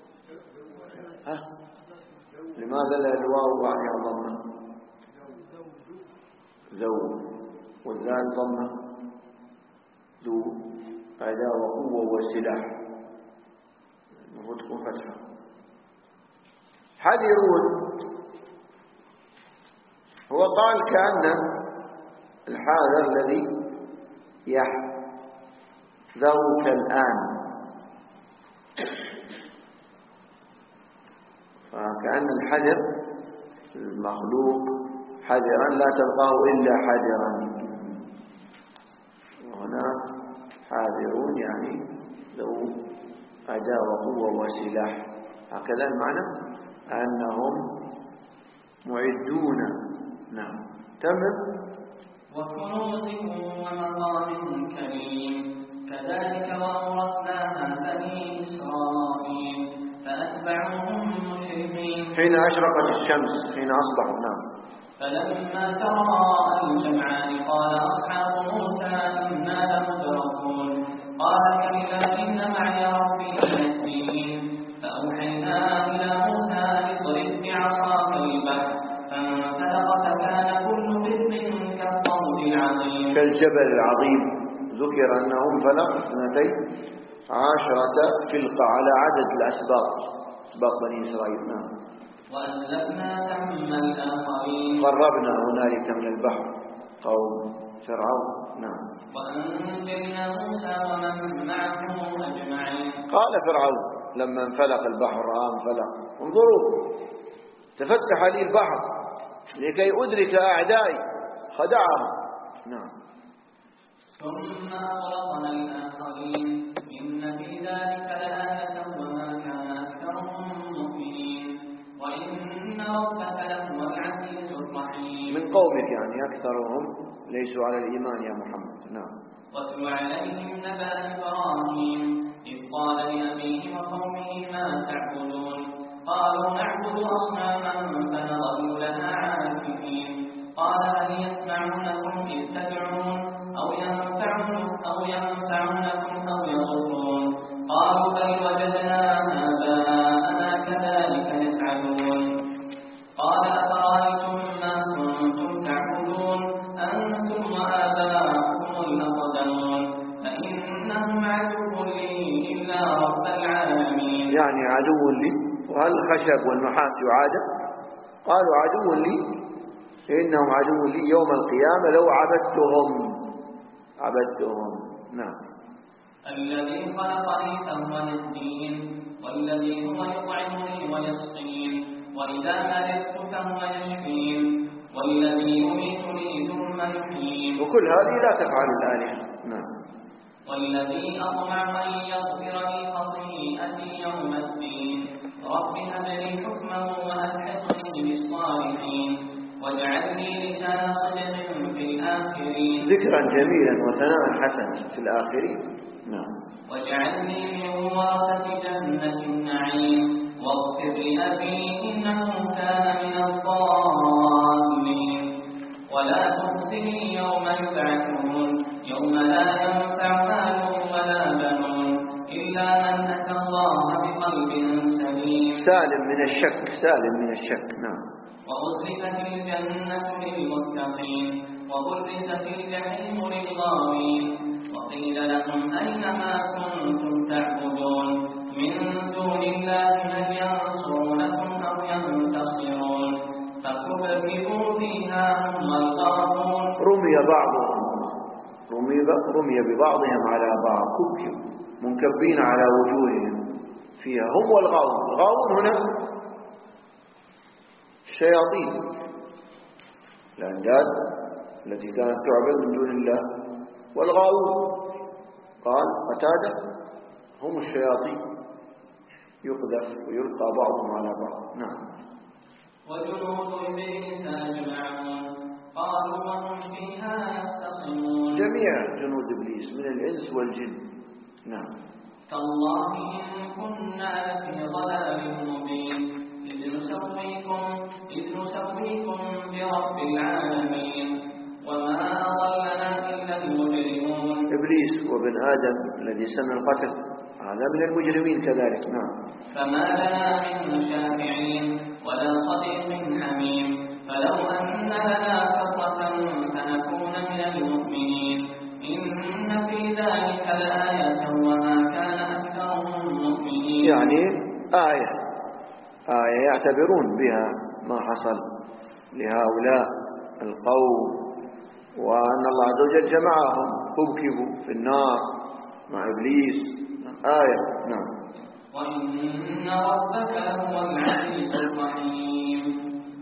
لماذا لا الواو بعدها ضمه؟ ذو والذال ضمه. ذو أداة وقوة وسلاح المفروض تكون فتحة. حذرون هو قال كأن الحاذر الذي يحذرك الآن، فكأن الحذر المخلوق حذرا لا تلقاه إلا حذرا. وهنا حاذرون يعني ذو أداة وقوة وسلاح، هكذا المعنى أنهم معدون. نعم تمام.
وكنوز ومقام كريم كذلك وأورثناها بني إسرائيل فأتبعوهم مشرقين.
حين أشرقت الشمس حين أصبحوا. نعم.
فلما تراءى الجمعان قال أصحاب موسى إنا لمدركون. قال كلا إن معي ربي سيهدين. فأوحينا إلى موسى أن اضرب بعصاك البحر فانفلق فكان كل فرق كالطود العظيم.
كالجبل العظيم. ذكر أنهم فلق 12 فلقة على عدد الأسباط، أسباط بني إسرائيل. نعم.
وأزلفنا ثم الآخرين.
قربنا هنالك من البحر قوم فرعون. نعم.
وأنجينا موسى ومن معه أجمعين.
قال فرعون لما انفلق البحر انفلق انظروا تفتح لي البحر لكي أدرك أعدائي خدعهم. نعم.
ثم أغرقنا الآخرين إن في ذلك لآية وما كان أكثرهم مؤمنين وإن ربك لهو العزيز الرحيم.
من قومك يعني أكثرهم ليسوا على الإيمان يا محمد. نعم.
واتل عليهم نبأ إبراهيم إذ قال لأبيه وقومه ما تعبدون قالوا نعبد أصناما فنظل لها عاكفين قال هل يسمعونكم إذ تدعون أو ينفعونكم أو يضرون قالوا بل وجدنا آباءنا كذلك يفعلون قال أفرأيتم ما كنتم تعبدون أنتم وآباؤكم الأقدمون فإنهم عدو لي إلا رب العالمين.
يعني عدو لي. وهل الخشب والنحاس يعادل؟ قالوا عدو لي إنهم عدو لي يوم القيامة لو عبدتهم. نعم.
الذي خلقني فهو يهدين والذي هو يطعمني ويسقين وإذا مرضت فهو يشفين والذي يميتني ثم يحيين.
وكل هذه لا تفعل الآلهة. نعم.
والذي أطمع أن يغفر لي خطيئتي يوم الدين رب هب لي حكما وألحقني بالصالحين واجعل لي لسان صدق في الآخرين.
ذكرا جميلا وثناء حسنا في الآخرين. نعم.
واجعلني من ورثة جنة النعيم واغفر لأبي إنه كان من الضالين ولا تخزني يوم يبعثون يوم لا ينفع مال ولا بنون إلا من أتى الله بقلب سليم
سالم من الشك. نعم.
وأزلفت الجنة للمتقين وبرزت الجحيم للغاوين وقيل لهم أين ما كنتم تعبدون من دون الله هل ينصرونكم أو ينتصرون فكبكبوا فيها هم الغاوون.
رمي ببعضهم على بعض كبكبوا منكبين على وجوههم فيها هم والغاوون. الغاوون هنا الشياطين الأنداد التي كانت تعبد من دون الله. والغاوون قال قتادة هم الشياطين يقذف ويلقى بعضهم على بعض. نعم.
وجنود إبليس أجمعون قالوا وهم فيها يختصمون.
جميع جنود إبليس من الإنس والجن. نعم.
تالله إن كنا لفي ضلال مبين إذ نسويكم برب العالمين وما أضلنا إلا المجرمون.
إبليس وابن آدم الذي سن القتل هذا من المجرمين كذلك. نعم.
فما لنا من شافعين ولا صديق حميم فلو أن لنا كرة فنكون من المؤمنين إن في ذلك لآية وما كان أكثرهم مؤمنين.
يعني آية يعتبرون بها ما حصل لهؤلاء القوم وأن الله عز وجل جمعهم كبكبوا في النار مع إبليس. آية. نعم.
وإن ربك لهو العزيز الرحيم.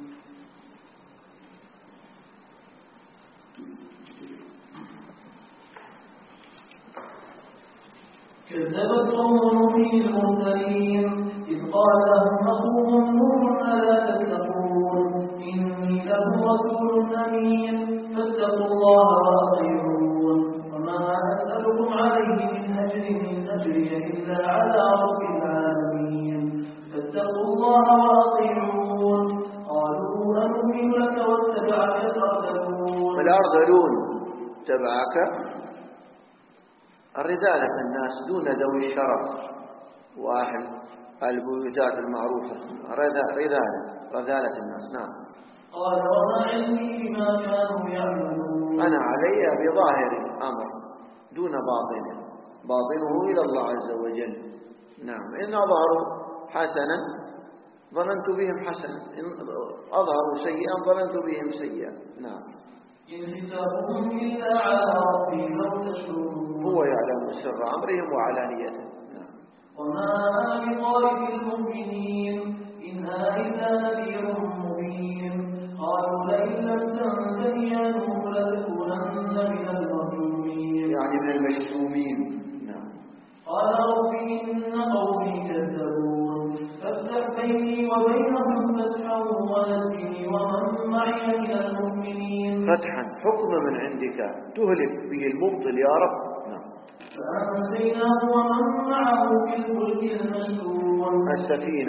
كذبت قوم نوح المرسلين إذ قال لهم أخوهم نوح ألا تتقون إني لكم رسول أمين فاتقوا الله وأطيعون وما أسألكم عليه من أجري إلا على رب العالمين فاتقوا الله وأطيعون. قالوا أنؤمن لك واتبعك
الأرذلون تبعك الرذالة الناس دون ذوي الشرف وأهل البيوتات المعروفة. رذالة الناس. نعم.
قال وما علمي بما كانوا يعملون.
أنا علي بظاهر الأمر دون باطنه إلى الله عز وجل. نعم. إن أظهروا حسنا ظننت بهم حسنا إن أظهروا سيئا ظننت بهم سيئا. نعم.
إن حسابهم إلا على ربي لو تشعرون.
هو يعلم سر أمرهم وعلانيته. نعم.
وما أنا بطارد المؤمنين إن أنا إلا نذير مبين. قالوا لئن لم تنته يا نوح لتكونن من المرجومين.
يعني من المشتومين. نعم.
قال رب إن قومي كذبون فافتح بيني وبينهم فتحا ونجني ومن معي من المؤمنين.
فتحا حكم من عندك تهلك به المبطل يا رب.
فأنسيناه ومن معه في الفلك المشحون.
السفينة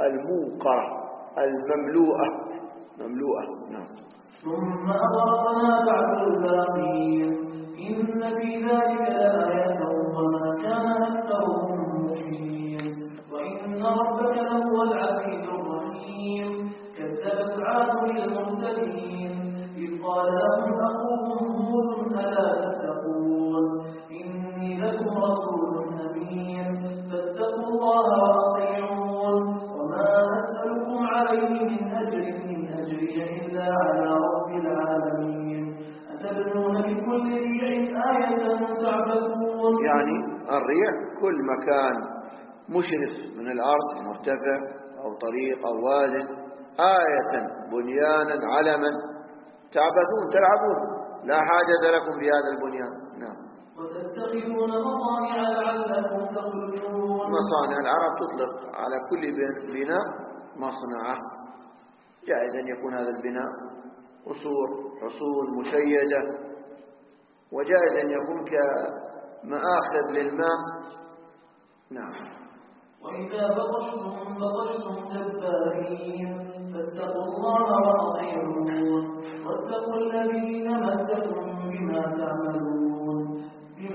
الموقرة المملوءة نعم.
ثم أغرقنا بعد الباقين إن في ذلك لآية وما كان أكثرهم مؤمنين وإن ربك لهو العزيز الرحيم كذبت عاد للمرسلين إذ قال لهم أخوهم هود ألا تتقون إني لكم رسول أمين فاتقوا الله وأطيعون وما أسألكم عليه من أجري إلا على رب العالمين أتبنون بكل ريع آية تعبثون.
يعني الريع كل مكان مشرف من الأرض مرتفع أو طريق أو واد آية بنيانا علما تعبثون تلعبون لا حاجة لكم بهذا البنيان. نعم.
وتتخذون مصانع لعلكم تخلدون.
مصانع العرب تطلق على كل بناء مصنعة، جائز أن يكون هذا البناء قصور حصون مشيدة، وجائز أن يكون كمآخذ للماء. نعم.
وإذا بطشتم جبارين فاتقوا الله وأطيعون واتقوا الذين مدكم بما تعلمون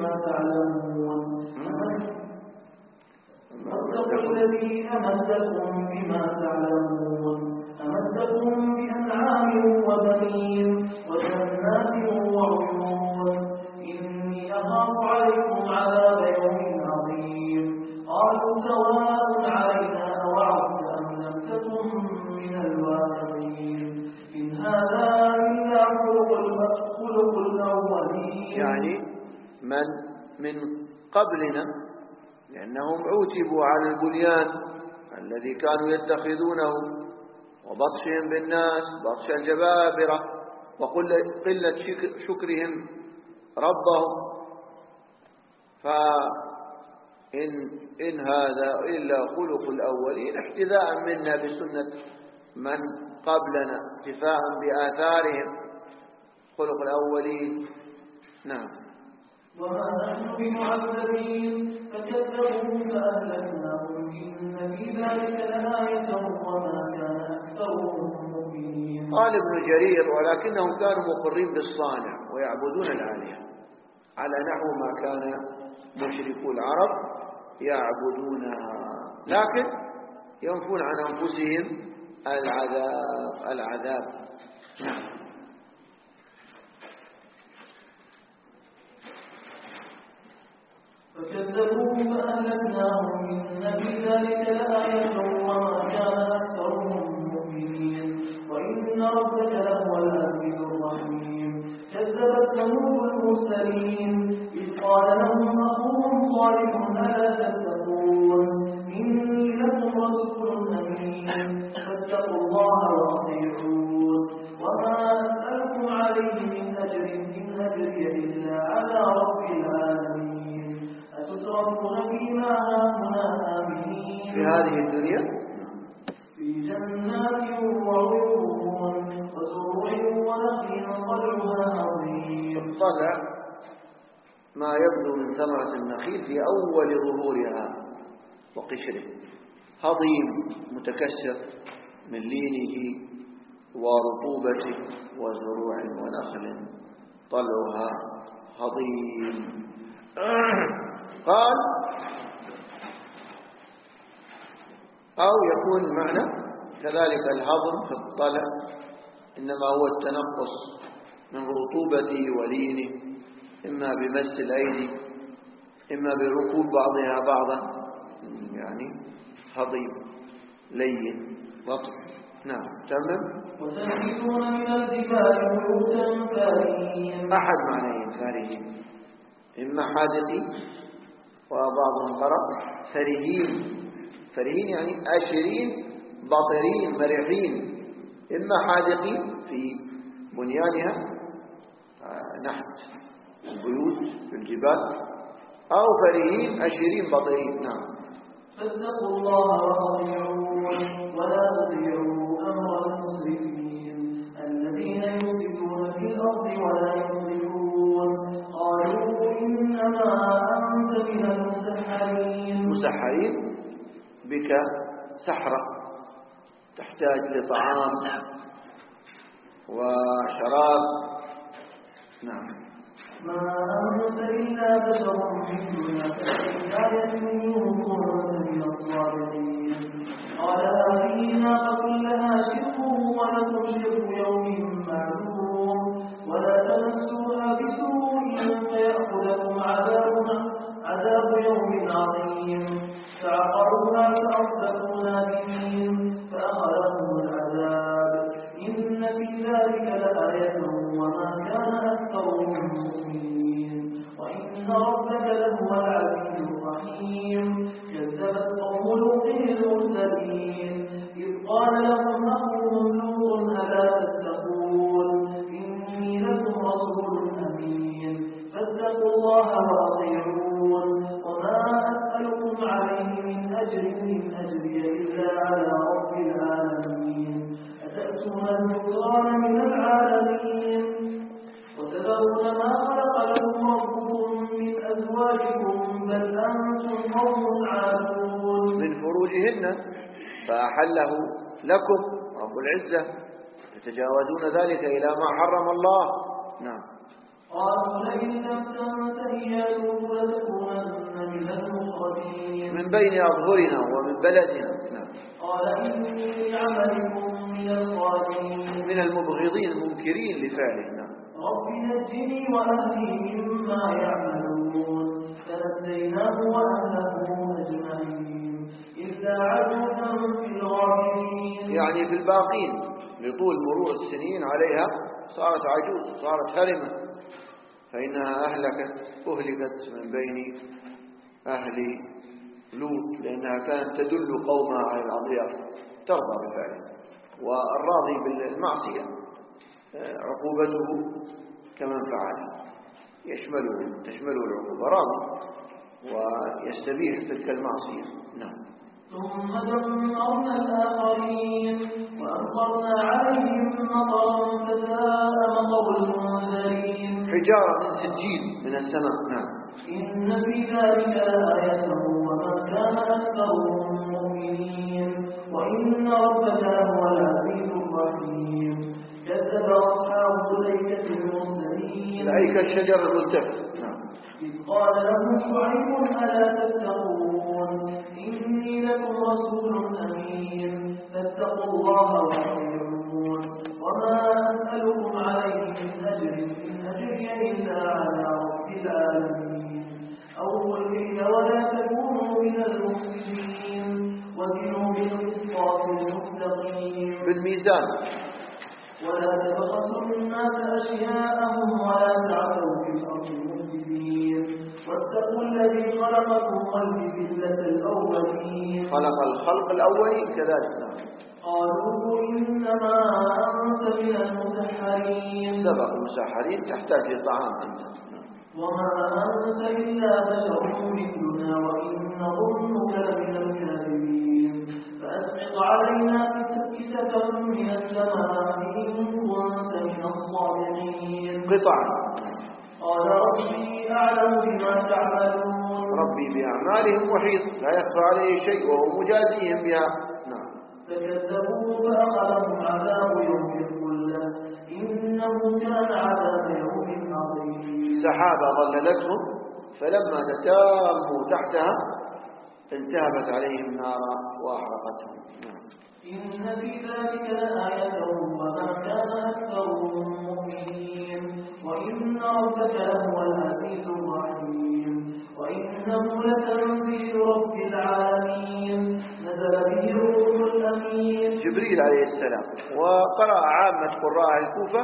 واتقوا الذين مدكم بما تعلمون أمدكم بأنعام وبنين وجنات وعيون إني أخاف عليكم عذاب يوم عظيم قالوا سواء علينا أوعظت أم لم تكن من الواعظين إن هذا إلا خلق الأولين.
يعني من قبلنا لأنهم عوتبوا على البنيان الذي كانوا يتخذونه وبطشهم بالناس بطش الجبابرة وقلة شكرهم ربهم. فإن هذا إلا خلق الأولين احتذاء منا بسنة من قبلنا اكتفاء بآثارهم خلق الأولين. نعم.
وما نحن بمعذبين فكذبوا فأهلكناهم إن في ذلك لآية وما كان أكثرهم مؤمنين.
قال ابن جرير ولكنهم كانوا مقرين بالصانع ويعبدون الآلهة على نحو ما كان مشركو العرب يعبدونها، لكن ينفون عن أنفسهم العذاب. نعم.
فكذبوا فأهلكناهم إن في ذلك لآية وما كان أكثرهم مؤمنين وإن ربك لهو العزيز الرحيم كذبت ثمود المرسلين إذ قال لهم أخوهم صالح ألا تتقون إني لكم رسول أمين فاتقوا الله وأطيعون وما أسألكم عليه من أجر إن أجري إلا على رب العالمين أتتركون فيما هاهنا آمنين
في هذه الدنيا
في جنات وعيون وزروع ونخيل طلعها هضيم.
طلع ما يبدو من ثمرة النخيل في أول ظهورها وقشره هضيم متكسر من لينه ورطوبته وزروع ونخل طلعها هضيم. قال أو يكون المعنى كذلك الهضم في الطلع إنما هو التنقص من رطوبته ولينه إما بمس الأيدي إما بركوب بعضها بعضا، يعني هضيم لين رطب. نعم. تمام.
وتنحتون من الجبال بيوتا فارهين.
أحد معنيين فارهين، إما حادقين وبعضهم قرأ فرهين. فرهين يعني أشرين بطرين مرحين، إما حادقين في بنيانها نحت البيوت في الجبال أو فرهين أشرين بطرين. نعم.
فاتقوا الله وأطيعون ولا تطيعوا أمر المسرفين الذين يفسدون في الأرض ولا يصلحون قالوا إنما أنت من المسحرين.
مسحرين بك سحرة تحتاج لطعام وشراب. نعم.
ما أنت إلا بشر مثلنا فإن آية منهم كنت من الصالحين. قال هذه ناقة لها شرب ولكم شرب يوم معلوم ولا تمسوها بسوء فيأخذكم عذاب يوم عظيم. فعقروها فأصبحوا نادمين فأخذهم العذاب. إن في ذلك لآية وما كان أكثرهم مؤمنين وإن ربك لهو العزيز الرحيم. كذبت قوم لوط المرسلين إذ قال لهم أخوهم لوط ألا تتقون إني لكم رسول أمين فاتقوا الله وأطيعون وما أسألكم عليه من أجري إلا على رب العالمين. أتأتون الذكران من العالمين وتذرون ما خلق لكم ربكم من أزواجكم بل أنتم قوم عادون.
من فروجهن فأحله لكم رب العزة تتجاوزون ذلك إلى ما حرم الله. نعم.
قالوا لئن لم تنته يا لوط لتكونن من المخرجين
من بين أظهرنا ومن بلدنا. نعم.
قال إني لعملكم من القالين
من المبغضين المنكرين لفعله. نعم.
رب نجني وأهلي مما يعملون. فنجيناه وأهله أجمعين إلا عجوزا في الغابرين.
يعني في الباقين لطول مرور السنين عليها صارت عجوز، صارت هرمة، فإنها أهلكت من بين أهل لوط لأنها كانت تدل قومها على الأضياف ترضى بفعله. والراضي بالمعصية عقوبته كمن فعل تشمله العقوبة، راضي ويستبيح تلك المعصية. نعم.
ثم دمرنا الآخرين وأمطرنا عليهم مطرا فساء مطر المنذرين.
حجارة من سجيل من السماء. نعم.
إن في ذلك لآية وما كان أكثرهم مؤمنين وإن ربك لهو العزيز الرحيم. كذب أصحاب الأيكة المرسلين.
الأيكة الشجر الملتف. نعم.
إذ قال لهم شعيب ألا تتقون إني لكم رسول أمين فاتقوا الله وأطيعون وما أسألكم عليه من أجر إن أجري إلا على رب العالمين. أوفوا الكيل ولا تكونوا من المفسدين وزنوا بالقسطاس المستقيم
بالميزان
ولا تبخسوا الناس أشياءهم ولا تعثوا في الأرض مفسدين واتقوا الذي خلقكم والجبلة الأولين.
خلق الخلق الأولين كذلك.
قالوا إنما أنت من المسحرين.
سبق المسحرين تحتاج لطعام أنت.
وما أنت إلا بشر مثلنا وإن نظنك لمن الكاذبين فأسقط علينا كسفا من السماء إن كنت من الصادقين.
قطعا.
قال ربي أعلم بما تعملون.
ربي بأعمالهم محيط لا يخفى عليه شيء وهو مجازيهم بها. نعم.
فكذبوا فأخذهم عذاب يوم الظلة إنه كان عذاب يوم عظيم.
سحابة ظللتهم فلما تتاموا تحتها انتهبت عليهم نارا وأحرقتهم.
إن في ذلك لآية وما كان أكثرهم مؤمنين وإن ربك لهو العزيز الرحيم. وإنه لتنزيل رب العالمين نزل به الروح الأمين.
جبريل عليه السلام. وقرأ عامة قراء الكوفة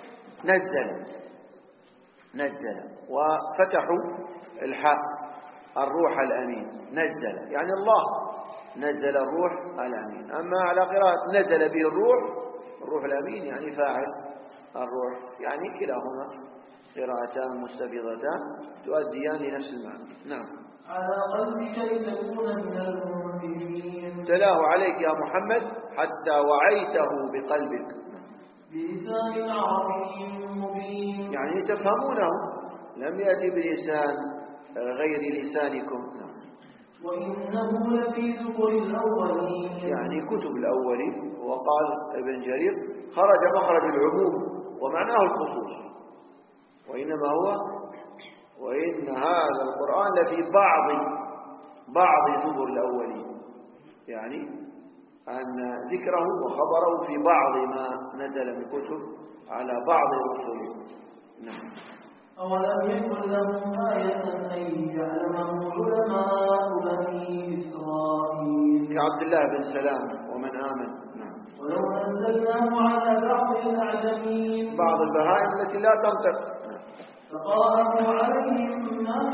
نزل وفتحوا الحاء الروح الأمين. نزل يعني الله نزل الروح الأمين. أما على قراءة نزل به الروح الأمين يعني فاعل الروح، يعني كلاهما قراءتان مستفيضتان تؤديان لنفس المعنى. نعم.
على قلبك لتكون من المنذرين.
تلاه عليك يا محمد حتى وعيته بقلبك
بلسان عربي مبين
يعني تفهمونه، لم يأتي بلسان غير لسانكم.
وإنه لفي زبر الأولين،
يعني كتب الأولين. وقال ابن جرير خرج مخرج العموم ومعناه الخصوص، وإنما هو وإن هذا القرآن لفي بعض زبر الأولين، يعني أن ذكره وخبره في بعض ما نزل من كتب على بعض الرسل. نعم.
أولم يكن لهم آية أن يعلمه علماء بني إسرائيل
كعبد الله بن سلام ومن آمن. نعم.
ولو أنزلناه على بعض الأعجمين
بعض البهائم التي لا تنطق
فقرأه عليهم ما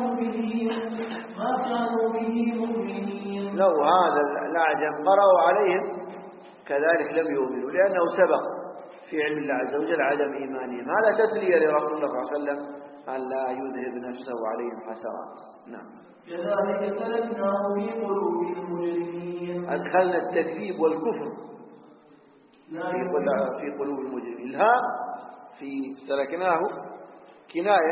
كانوا به مؤمنين،
لو هذا الأعجم قرأوا عليهم كذلك لم يؤمنوا، لأنه سبق في علم الله عز وجل عدم إيمانهم. هذا تسلية لرسول الله صلى الله عليه وسلم أن لا يذهب نفسه عليهم حسرات. نعم.
كذلك سلكناه في قلوب المجرمين،
أدخلنا التكذيب والكفر في قلوب المجرمين. الهاء في سلكناه كناية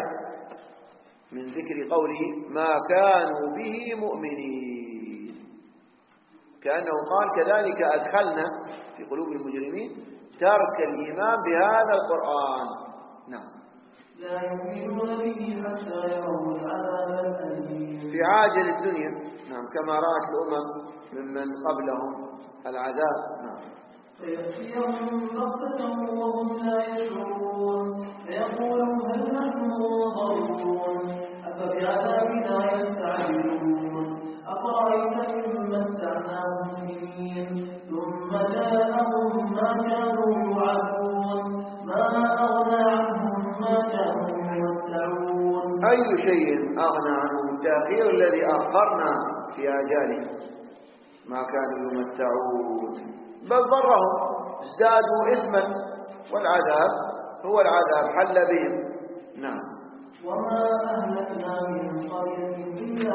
من ذكر قوله ما كانوا به مؤمنين، كأنه قال كذلك أدخلنا في قلوب المجرمين ترك الإيمان بهذا القرآن. نعم.
لا يؤمنون به حتى يروا العذاب الأليم
في عاجل الدنيا. نعم. كما رأت الأمم ممن قبلهم العذاب. نعم.
فيأتيهم بغتة وهم لا يشعرون فيقولوا هل نحن منظرون أفبعذابنا يستعجلون أفرأيت إن متعناهم سنين ثم جاءهم ما كانوا يوعدون ما أغنى عنهم ما كانوا يمتعون.
أي شيء أغنى عنهم؟ التأخير الذي أخرنا في آجالهم ما كانوا يمتعون، بل ضرهم ازدادوا إثما، والعذاب هو العذاب حل بهم. نعم.
وما أهلكنا من قرية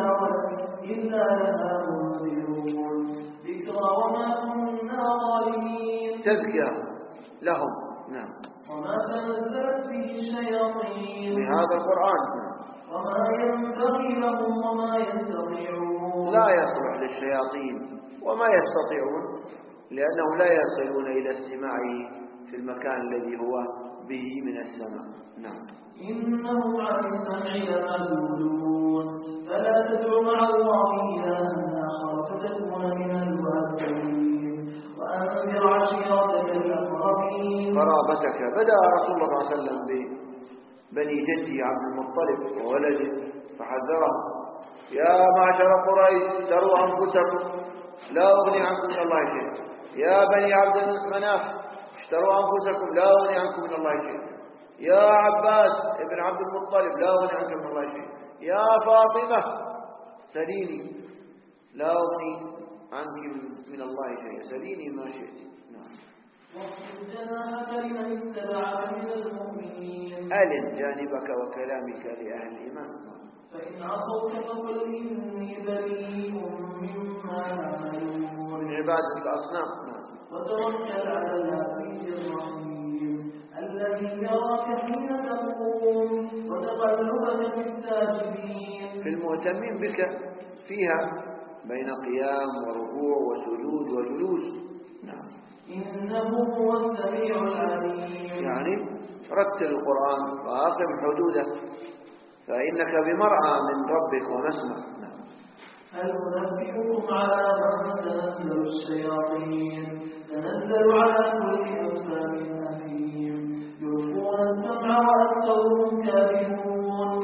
إلا لها منذرون ذكرى وما كنا ظالمين،
تذكرة لهم. نعم.
وما تنزلت به الشياطين
بهذا القرآن
وما ينبغي لهم وما يستطيعون،
لا يصلح للشياطين وما يستطيعون، لأنهم لا يصلون إلى استماعه في المكان الذي هو به من السماء. نعم.
إنهم عن السمع لمعزولون فلا تدع مع الله إلها آخر فتكون من المعذبين وأنذر عشيرتك الأقربين.
قرابتك. بدأ رسول الله صلى الله عليه وسلم ببني جده عبد المطلب وولده فحذره: يا معشر قريش اشتروا أنفسكم لا أغني عنكم من الله شيء، يا بني عبد المناف اشتروا أنفسكم لا أغني عنكم من الله شيء، يا عباس ابن عبد المطلب لا أغني عنكم من الله شيء، يا فاطمة سليني لا أغني عنك من الله شيء، سليني ما شئت. نعم.
واخفض جناحك لمن اتبعك من المؤمنين،
ألن جانبك وكلامك لأهل الإيمان.
فإن عصوك فقل إني بريء مما يعملون
من عبادة الأصنام. نعم.
وتوكل على العزيز الرحيم الذي يراك حين تقوم وتقلبك في الساجدين.
في المهتمين بك فيها بين قيام وركوع وسجود وجلوس. نعم.
إنه هو السميع العليم.
يعني رتل القرآن وأقم حدوده فإنك بمرأى من ربك ومسمع. نعم.
هل ننبئكم على من تنزل الشياطين تنزل على كل أفاك أثيم يلقون السمع وأكثرهم كاذبون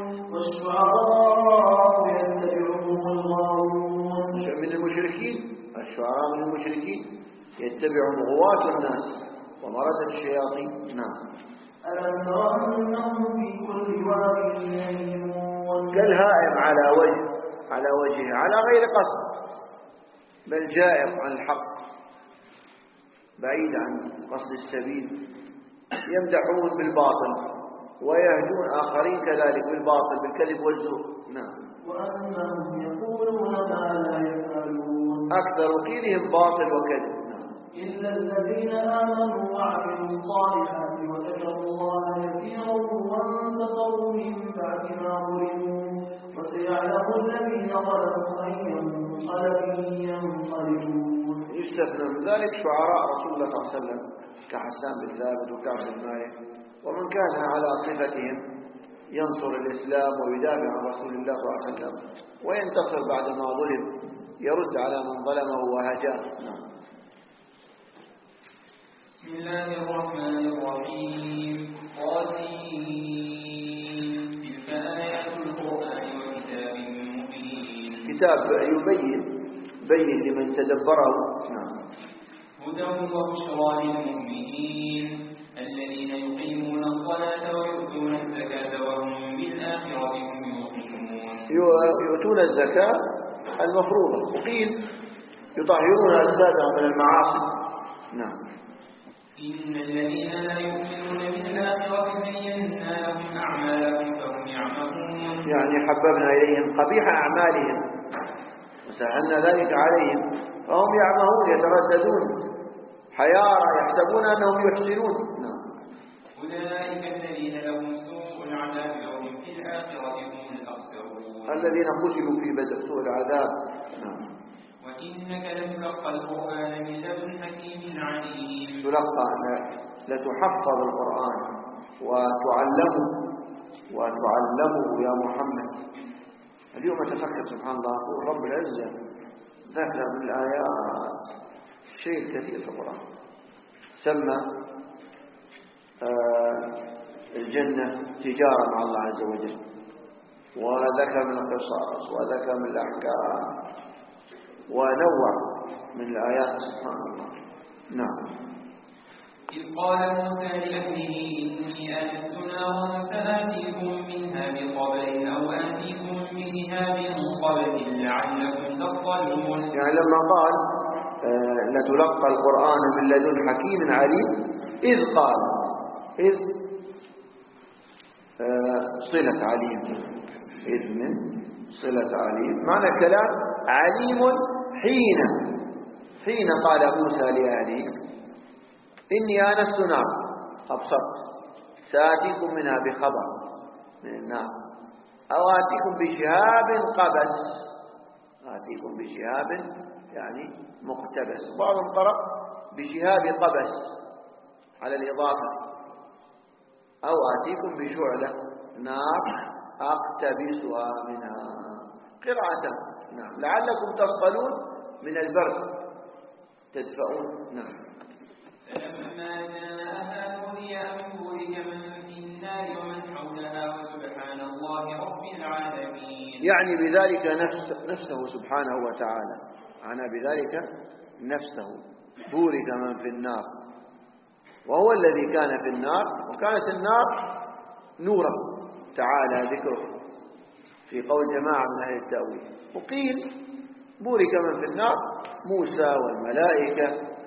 والشعراء يتبعهم الغاوون.
من المشركين الشعراء من المشركين يتبعهم غواة الناس ومردة الشياطين. نعم.
ألم تر أنهم في كل واد يهيمون
كالهائم على وجهه على غير قصد، بل جائر عن الحق بعيد عن قصد السبيل، يمدحون بالباطل ويهدون آخرين كذلك بالباطل بالكذب والزور. نعم.
وأنهم يقولون ما لا يفعلون
أكثر قيلهم باطل وكذب.
إلا الذين آمنوا وعملوا الصالحات وذكروا الله كثيرا وانتصروا من بعد ما ظلموا وسيعلم الذين ظلموا أي منقلب ينقلبون.
يستثنى من ذلك شعراء رسول الله صلى الله عليه وسلم كحسان بن ثابت وكعب بن مالك، ومن كان على صفتهم ينصر الإسلام ويدافع عن رسول الله صلى الله عليه وسلم وينتصر بعد ما ظلم، يرد على من ظلمه وهجاه.
بسم الله الرحمن الرحيم. تلك آيات القرآن وكتاب مبين.
كتاب يبين لمن تدبره.
هدى وبشرى للمؤمنين الذين يقيمون الصلاة ويؤتون الزكاة وهم بالآخرة هم يوقنون.
يؤتون الزكاة المفروضة، وقيل يطهرون أجسادهم من المعاصي. نعم.
إن الذين لا يؤمنون بالآخرة زينا لهم أعمالهم فهم يعمهون.
يعني حببنا إليهم قبيح أعمالهم وسهلنا ذلك عليهم فهم يعمهون يترددون حيارى يحسبون أنهم يحسنون.
أولئك الذين لهم سوء العذاب وهم في الآخرة هم الأخسرون.
الذين قتلوا في بدء سوء العذاب.
وإنك لتلقى القرآن من لدن حكيم عليم.
تلقى لتحفظ القرآن وتعلمه يا محمد. اليوم تفكر سبحان الله، يقول رب العزة ذكر من الآيات شيء كثير في القرآن. سمى الجنة تجارة مع الله عز وجل، وذكر من القصص وذكر من الأحكام ونوع من الآيات سبحان الله. نعم.
إذ قال موسى لأهله إني آنست نارا سآتيكم منها بخبر أو آتيكم بشهاب قبس لعلكم تصطلون.
يعني لما قال لتلقى القرآن من لدن حكيم عليم، إذ قال صلة عليم، إذ من صلة عليم، معنى الكلام عليم حين قال موسى لأهله إني آنست نار، أبصرت، سآتيكم منها بخبر من النار أو آتيكم بشهاب قبس. آتيكم بشهاب يعني مقتبس، بعضهم قرأ بشهاب قبس على الإضافة، أو آتيكم بشعلة نار أقتبسها منها قراءة. نعم. لعلكم تصطلون من البرد تدفعون. نعم.
فلما جاءها نودي أن بورك من في النار ومن حولها وسبحان الله رب العالمين.
يعني بذلك نفسه سبحانه وتعالى، عنى بذلك نفسه. بورك من في النار، وهو الذي كان في النار، وكانت النار نورا تعالى ذكره في قول جماعة من أهل التأويل. وقيل بورك من في النار موسى والملائكة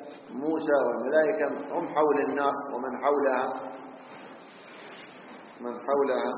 هم حول النار ومن حولها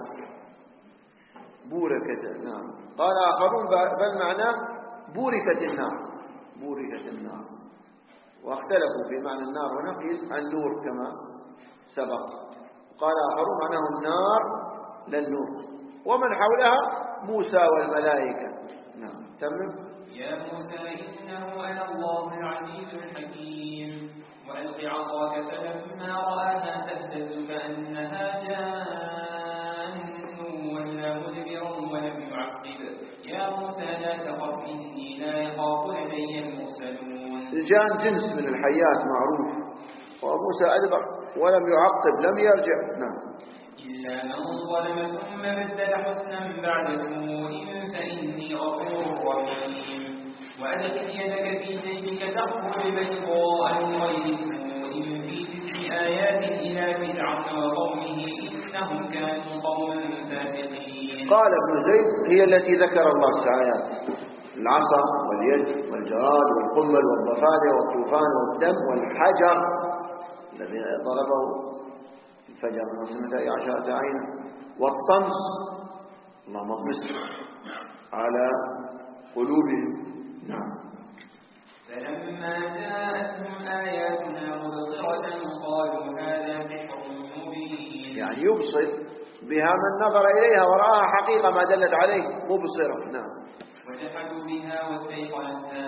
بوركت. نعم. قال آخرون بل معناه بوركت النار، واختلفوا في معنى النار ونقل عن نور كما سبق. قال آخرون معناه النار للنور ومن حولها موسى والملائكة. نعم. تمام.
يا موسى إنه أنا الله العزيز الحكيم وألق عصاك فلما رآها تهتز كأنها جان ولا مدبرا ولم يعقب يا موسى لا تخف إني لا يخاف لدي المرسلون.
الجان جنس من الحيات معروف، وموسى أدبر ولم يعقب لم يرجع. نعم.
إلا من ظلم ثم بدل حسنا بعد سوء فإني غفور رحيم. وأدخل يدك في جيبك تخرج بيضاء من غير سوء في 9 آيات إلى فرعون وقومه إنهم كانوا قوما فاسقين.
قال ابن زيد هي التي ذكر الله 9 آيات: العصا واليد والجراد والقمل والضفادع والطوفان والدم والحجر الذي ضربه الفجر من 12 عينا والطمس، اللهم اطمس على قلوبهم. نعم.
فلما جاءتهم آياتنا مبصرة قالوا هذا سحر مبين.
يعني يبصر بها من نظر إليها ورآها حقيقة ما دلت عليه، مبصرة. نعم.
وجحدوا بها واستيقنتها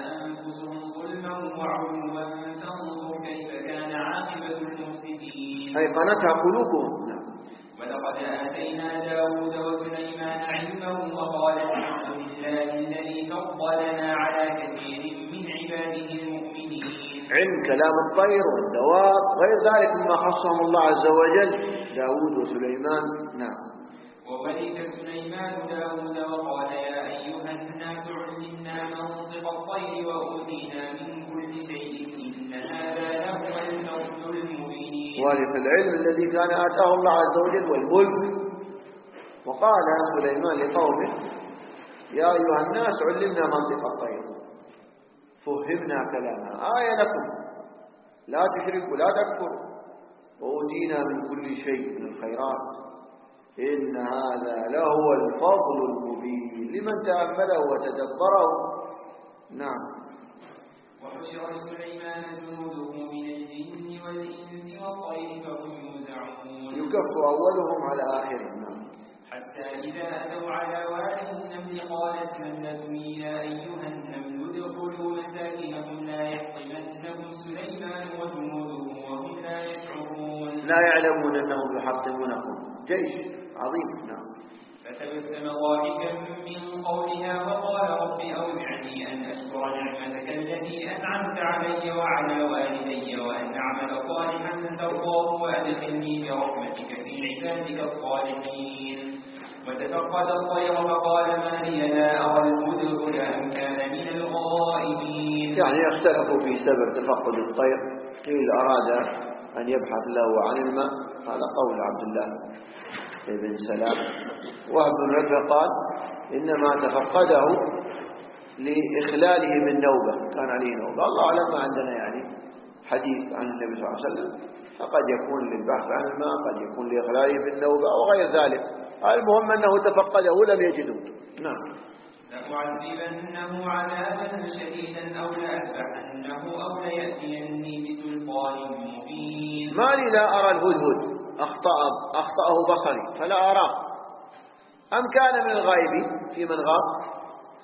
وعلوا فانظر كيف كان عاقبة المفسدين.
أيقنتها قلوبهم. نعم.
ولقد آتينا داود وسليمان علما وقال الحمد لله الذي فضلنا على كثير من عباده المؤمنين.
علم كلام الطير والدواب غير ذلك مما خصهم الله عز وجل داود وسليمان. نعم.
وورث سليمان داود وقال يا أيها الناس علمنا منطق الطير وأوتينا من كل شيء إن هذا لهو الفضل المبين.
ورث العلم الذي كان آتاه الله عز وجل والملك. وقال سليمان لقومه يا أيها الناس علمنا منطق الطير فهمنا كلامها آية لكم لا تشركوا لا تكفروا وأوتينا من كل شيء من الخيرات إن هذا لهو الفضل المبين لمن تأمله وتدبره. نعم.
وحشر سليمان جنوده من الجن والإنس والطير فهم يوزعون
يكف أولهم على آخرهم. نعم.
حتى إذا أتوا على وادي النمل قالت نملة يا أيها النمل ادخلوا مساكنكم لا يحطمنكم سليمان وجنوده وهم لا يشعرون.
لا يعلمون أنهم يحطمونكم. جيش عظيم. نعم.
فتبسم ضاحكا من قولها وقال رب أوزعني أن أشكر نعمتك التي أنعمت علي وعلى والدي وأن أعمل صالحا ترضاه وأدخلني برحمتك في عبادك الصالحين. وتفقد الطير فقال ما لي لا أرى الهدهد أم كان من الغائبين.
يعني اختلفوا في سبب تفقد الطير. قيل أراد أن يبحث له عن الماء هذا قول عبد الله بن سلام. وابن ربيعة قال إنما تفقده لإخلاله من نوبة كان عليه نوبة. الله أعلم ما عندنا يعني حديث عن النبي صلى الله عليه وسلم فقد يكون للبحث عن الماء قد يكون لإخلاله بالنوبة أو غير ذلك. المهم أنه تفقده لم يجده. نعم.
لأعذبنه عذابا شديدا أو لأذبحنه أو ليأتيني بسلطان مبين.
ما لي لا أرى الهدهد أخطأه بصري فلا أراه أم كان من الغائبين في من غاب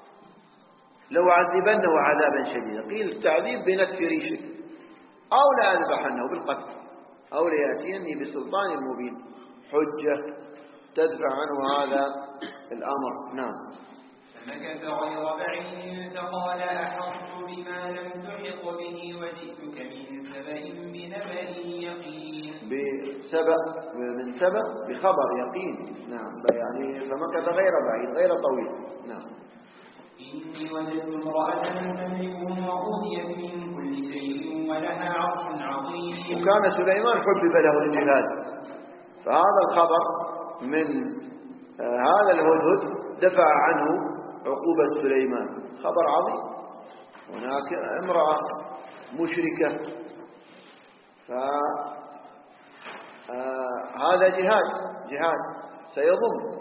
لو عذبنه عذابا شديدا. قيل التعذيب بنتف ريشه أو لأذبحنه بالقتل أو ليأتيني بسلطان مبين حجة تدفع عنه هذا الأمر. نعم.
فمكث غير بعيد فقال أحطت بما لم تحط به وجئتك من سبأ بنبأ يقين.
من سبأ بخبر يقين. نعم. يعني فمكث غير بعيد غير طويل. نعم.
إني وجدت امرأة تملكهم وأوتيت من كل شيء ولها عرش عظيم.
وكان سليمان حبب له الجهاد فهذا الخبر من هذا الهدهد دفع عنه عقوبة سليمان. خبر عظيم. هناك امرأة مشركة فهذا جهاد سيضم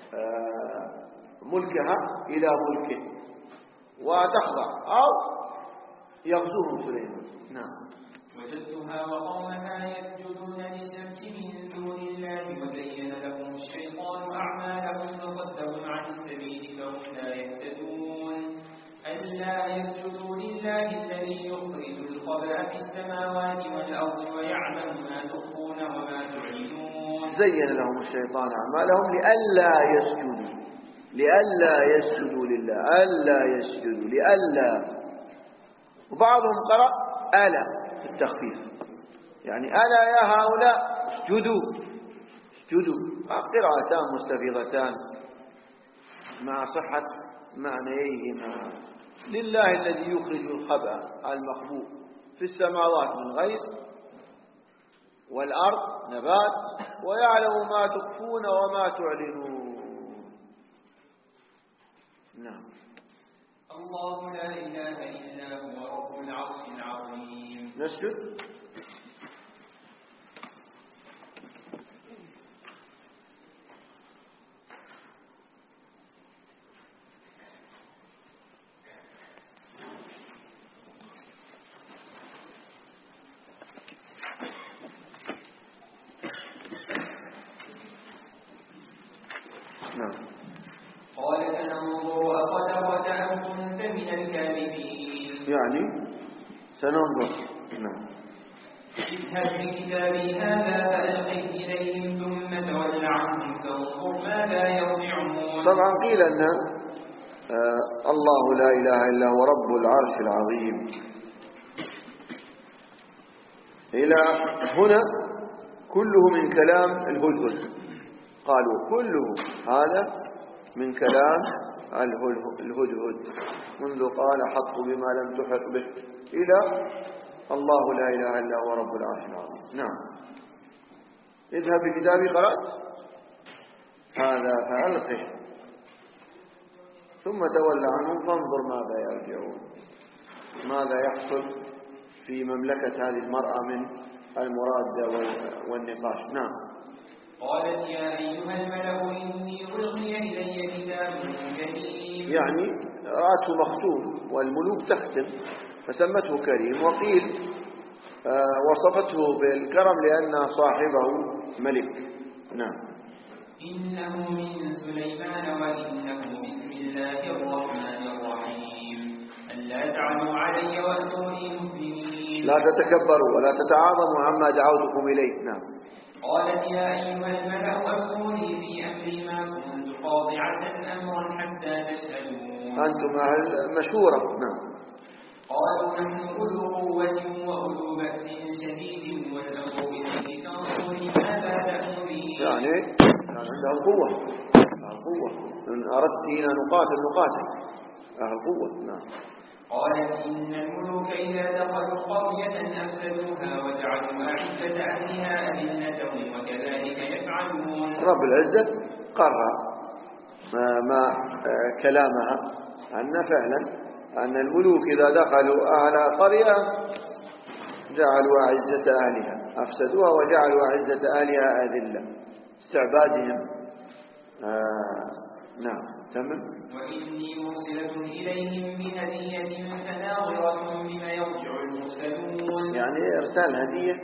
ملكها إلى ملكه وتخضع أو يغزوهم سليمان. نعم.
وجدتها وقومها يسجدون للشمس من دون الله وزين لهم الشيطان أعمالهم فصدهم عن السبيل فهم لا يهتدون. ألا يسجدوا لله الذي يخرج الخبأ في السماوات والأرض ويعلم ما تخفون وما تعلنون.
زين لهم الشيطان أعمالهم لئلا يسجدوا لله ألا يسجدوا لئلا. وبعضهم قرأ ألا التخفيف يعني ألا يا هؤلاء اسجدوا قراءتان مستفيضتان مع صحة معنيهما. لله الذي يخرج الخبأ المخبوء في السماوات من غيث والأرض نبات ويعلم ما تخفون وما تعلنون. نعم.
الله لا إله إلا هو رب العرش العظيم.
نسجد. نعم.
قال سننظر أصدقت أم كنت من الكاذبين.
يعني سننظر. نعم.
اذهب بكتابي هذا فألقه إليهم ثم تول عنهم فانظر ماذا يرجعون.
طبعا قيل أن الله لا إله إلا هو رب العرش العظيم. إلى هنا كله من كلام الهدهد، قالوا كله هذا من كلام الهدهد منذ قال حط بما لم تحط به إلى الله لا إله إلا هو رب العرش العظيم. نعم. اذهب بكتابي قرأت هذا فألقه ثم تولى عنهم فانظر ماذا يرجعون، ماذا يحصل في مملكة هذه المرأة من المراد والنقاش. نعم.
قالت يا أيها الملأ إني ألقي إلي كتاب كريم،
يعني رأته مختوم والملوك تختم فسمته كريم، وقيل وصفته بالكرم لأن صاحبه ملك. نعم.
إنه من سليمان وإنه بسم الله الرحمن الرحيم ألا تعلوا علي وأتوني مسلمين.
لا تتكبروا ولا تتعاظموا عما دعوتكم إليه. نعم.
قالت يا أيها الملأ أفتوني في أمري ما كنت قاطعة أمرا حتى تشهدون.
أنتم أهل مشورة. نعم.
قالوا نحن أولو قوة وأولو بأس شديد والأمر إليه فانظري ماذا تأمرين.
يعني عندهم قوة، إن أردت أن نقاتل أهل قوة. نعم.
قالت إن الملوك إذا دخلوا قرية أفسدوها وجعلوا أعزة أهلها أذلة وكذلك يفعلون.
رب العزة قرر ما كلامها أن فعلا أن الملوك إذا دخلوا أهل قرية جعلوا أعزة أهلها أفسدوها وجعلوا أعزة أهلها أذلة، استعبادهم. نعم. تمام.
وإني مرسلة إليهم بهدية فناظرة بما يرجع المرسلون.
يعني إرسال هدية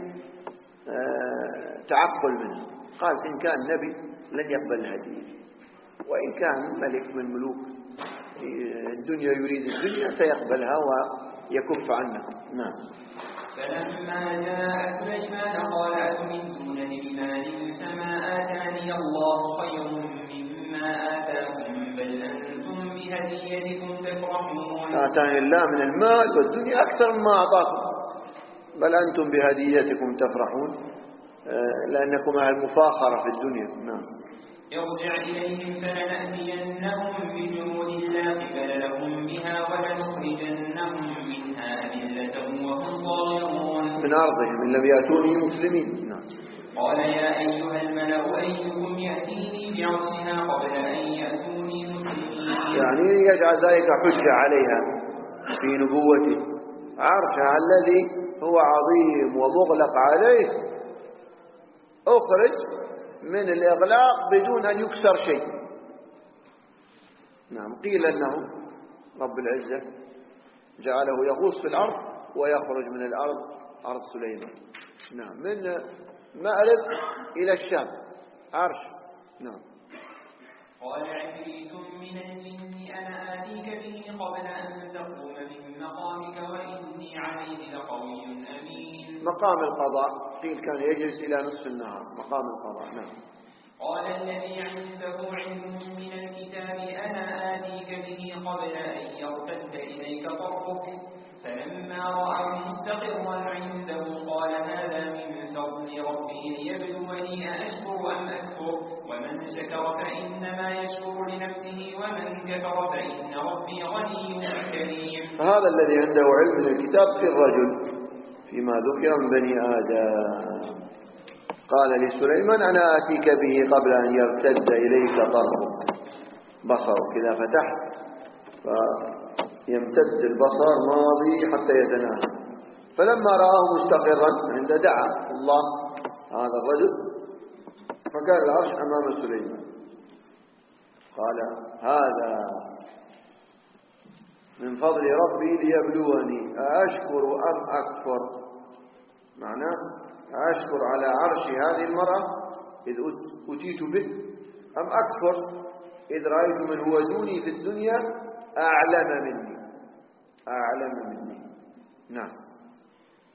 تعقل منه. قال إن كان نبي لن يقبل الهدية، وإن كان ملك من ملوك الدنيا يريد الدنيا سيقبلها ويكف عنها. نعم.
فلما جاء سليمان قال أتمدونني بمال فما آتاني الله خير مما آتاكم بل أنتم بهديتكم تفرحون.
آتاني الله من المال والدنيا أكثر مما أعطاكم بل أنتم بهديتكم تفرحون، لأنكم أهل المفاخرة في الدنيا. نعم.
ارجع إليهم فلنأتينهم بجنود لا قبل لهم بها ولنخرجنهم منها أذلة وهم ظالمون.
من أرضهم إن لم يأتوني مسلمين. نعم.
قال يا أيها الملأ أيكم يأتيني بعرشها قبل أن يأتوني مسلمين.
يعني يجعل ذلك حجة عليها في نبوته. عرشها الذي هو عظيم ومغلق عليه أخرج من الإغلاق بدون أن يكسر شيء. نعم. قيل أنه رب العزة جعله يغوص في الأرض ويخرج من الأرض أرض سليمان. نعم. من مأرب إلى الشام عرش. نعم.
قال عفريت من الجن أنا آتيك به قبل أن تقوم من مقامك وإني عليه لقوي أمين.
مقام القضاء قيل كان يجلس إلى نصف النهار مقام القضاء. نعم.
قال الذي عنده علم من الكتاب أنا آتيك به قبل أن يرتد إليك طرفك فلما رأى مستقرا عنده قال هذا من فضل ربي ليبلوني أشكر أم أكفر ومن شكر فإنما يشكر لنفسه ومن كفر فإن ربي غني كريم.
فهذا الذي عنده علم من الكتاب في الرجل فيما ذكر من بني آدم. قال لسليمان أنا آتيك به قبل أن يرتد إليك طرفك، بصرك إذا فتحت فيمتد البصر ماضي حتى يتناهى. فلما رآه مستقرا عند دعا الله هذا الرجل فكان العرش أمام سليمان. قال هذا من فضل ربي ليبلوني أأشكر أم أكفر، معناه أشكر على عرش هذه المرأة إذ أتيت به أم أكفر إذ رأيت من هو دوني في الدنيا أعلم مني. نعم.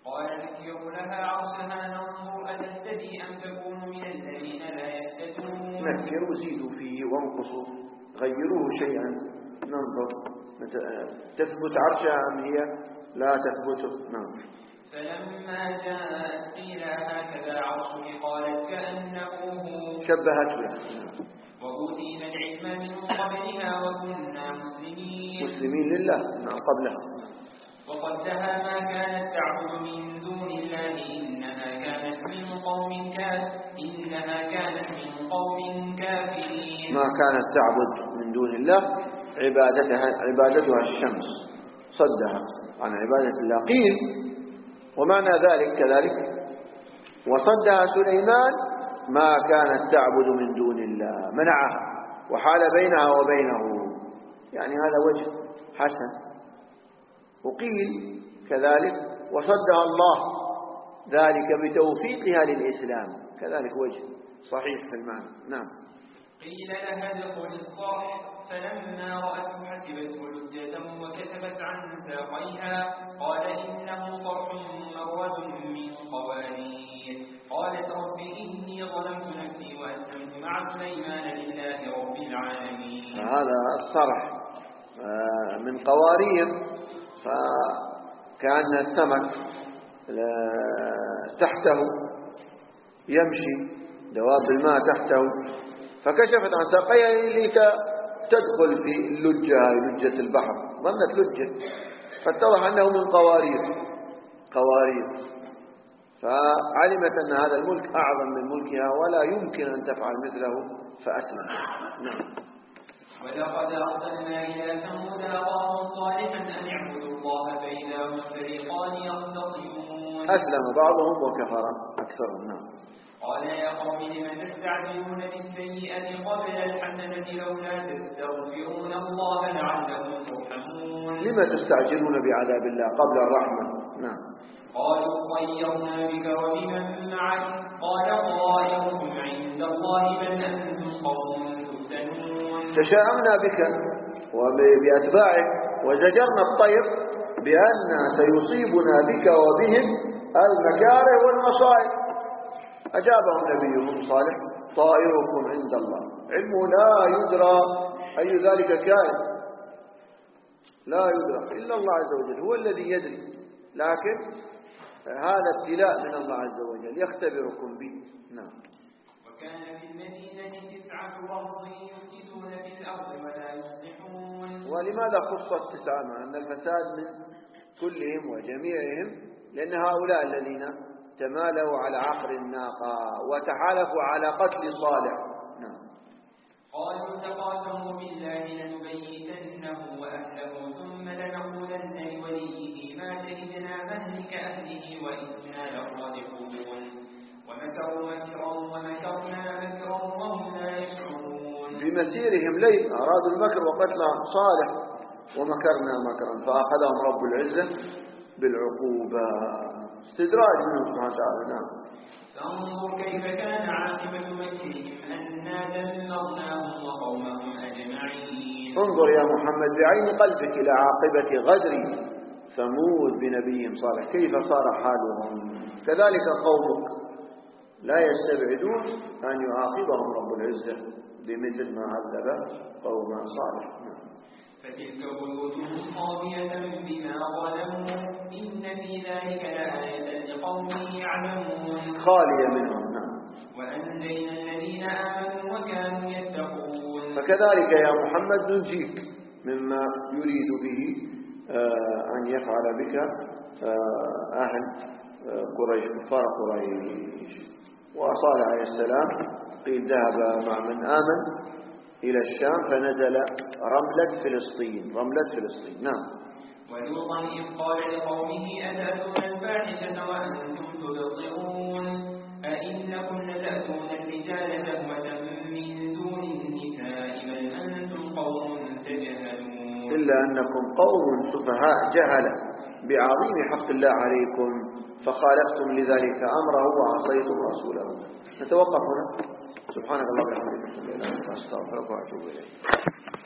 قال ذكروا لها عرشها ننظر أتهتدي أم تكون من الذين لا يهتدون.
نكروا وزيدوا فيه وانقصوا غيروه شيئا ننظر تثبت عرشها أم هي لا تثبت. نعم.
فلما جاءت قيل هكذا عرشه قالت كأنه هو
شبهت به.
وأوتينا العلم من قبلها وكنا
مسلمين لله. نعم قبلها.
وقدها ما كانت تعبد من دون الله إنها كانت من قوم كافرين.
ما كانت تعبد من دون الله عبادتها الشمس صدها عن عبادة الله. قيل ومعنى ذلك كذلك وصدها سليمان ما كانت تعبد من دون الله منعها وحال بينها وبينه، يعني هذا وجه حسن. وقيل كذلك وصدها الله ذلك بتوفيقها للإسلام، كذلك وجه صحيح في المعنى. نعم.
قيل لها ادخل الصرح فلما رأته حسبته لجة وكشفت عن ساقيها قال إنه صرح ممرد من قوارير. قالت رب إني ظلمت نفسي وأسلمت مع سليمان لله رب العالمين.
هذا الصرح من قوارير، فكأن السمك تحته يمشي دواب الماء تحته، فكشفت عن ساقيها لتدخل في اللجة، لجة البحر، ظنت لجة فاتضح أنه من قوارير، فعلمت أن هذا الملك أعظم من ملكها ولا يمكن أن تفعل مثله فأسلم. نعم.
ولقد أرسلنا إلى ثمود أخاهم صالحا أن اعبدوا الله فإذا هم فريقان يختصمون.
أسلم بعضهم وكفر أكثرهم. نعم.
قال يا قوم لم تستعجلون بالسيئة قبل الحسنة لولا تستغفرون الله لعلكم ترحمون.
لم تستعجلون بعذاب الله قبل الرحمة؟ نعم.
قالوا طيرنا بك وبمن معك قال طائركم عند الله بل أنتم قوم تفتنون.
تشاءمنا بك وبأتباعك وزجرنا الطير بأن سيصيبنا بك وبهم المكاره والمصائب. أجابهم نبيهم صالح طائركم عند الله علمه لا يدرى أي ذلك كائن، لا يدرى إلا الله عز وجل هو الذي يدري، لكن هذا ابتلاء من الله عز وجل يختبركم به. نعم.
وكان في المدينة 9 رهط يفسدون في الأرض ولا يصلحون.
ولماذا خصت 9 مع أن الفساد من كلهم وجميعهم؟ لأن هؤلاء الذين تمالوا على عقر الناقة وتحالفوا على قتل صالح. نعم.
قالوا تقاسموا بالله لنبيتنه وأهله ثم لنقولن لوليه ما شهدنا مهلك أهله وإنا لصادقون. ومكروا مكرا ومكرنا مكرا وهم لا يشعرون.
بمسيرهم ليل أرادوا المكر وقتل صالح ومكرنا مكرا فأخذهم رب العزة بالعقوبة، استدراج منه سبحانه وتعالى. نعم.
فانظر كيف كان عاقبة مكرهم أنا دمرناهم وقومهم أجمعين.
انظر يا محمد بعين قلبك إلى عاقبة غدر ثمود بنبيهم صالح كيف صار حالهم، كذلك قومك لا يستبعدون أن يعاقبهم رب العزة بمثل ما عذب قوم صالح.
فتلك بيوتهم خاوية بما ظلموا إن في ذلك لآية لقوم يعلمون.
خالية منهم. نعم.
وأنجينا الذين آمنوا وكانوا يتقون.
فكذلك يا محمد ننجيك مما يريد به أن يفعل بك أهل قريش كفار قريش. وصالح عليه السلام قيل ذهب مع من آمن إلى الشام فنزل رملة فلسطين. نعم.
ولوطا إذ قال لقومه أتأتون الفاحشة وأنتم تبصرون أئنكم لتأتون الرجال شهوة من دون النساء بل أنتم قوم تجهلون.
إلا أنكم قوم سفهاء جهلة بعظيم حق الله عليكم فخالفتم لذلك أمره وعصيتم رسوله. نتوقف هنا. سبحانك اللهم وبحمدك أستغفرك وأتوب إليك.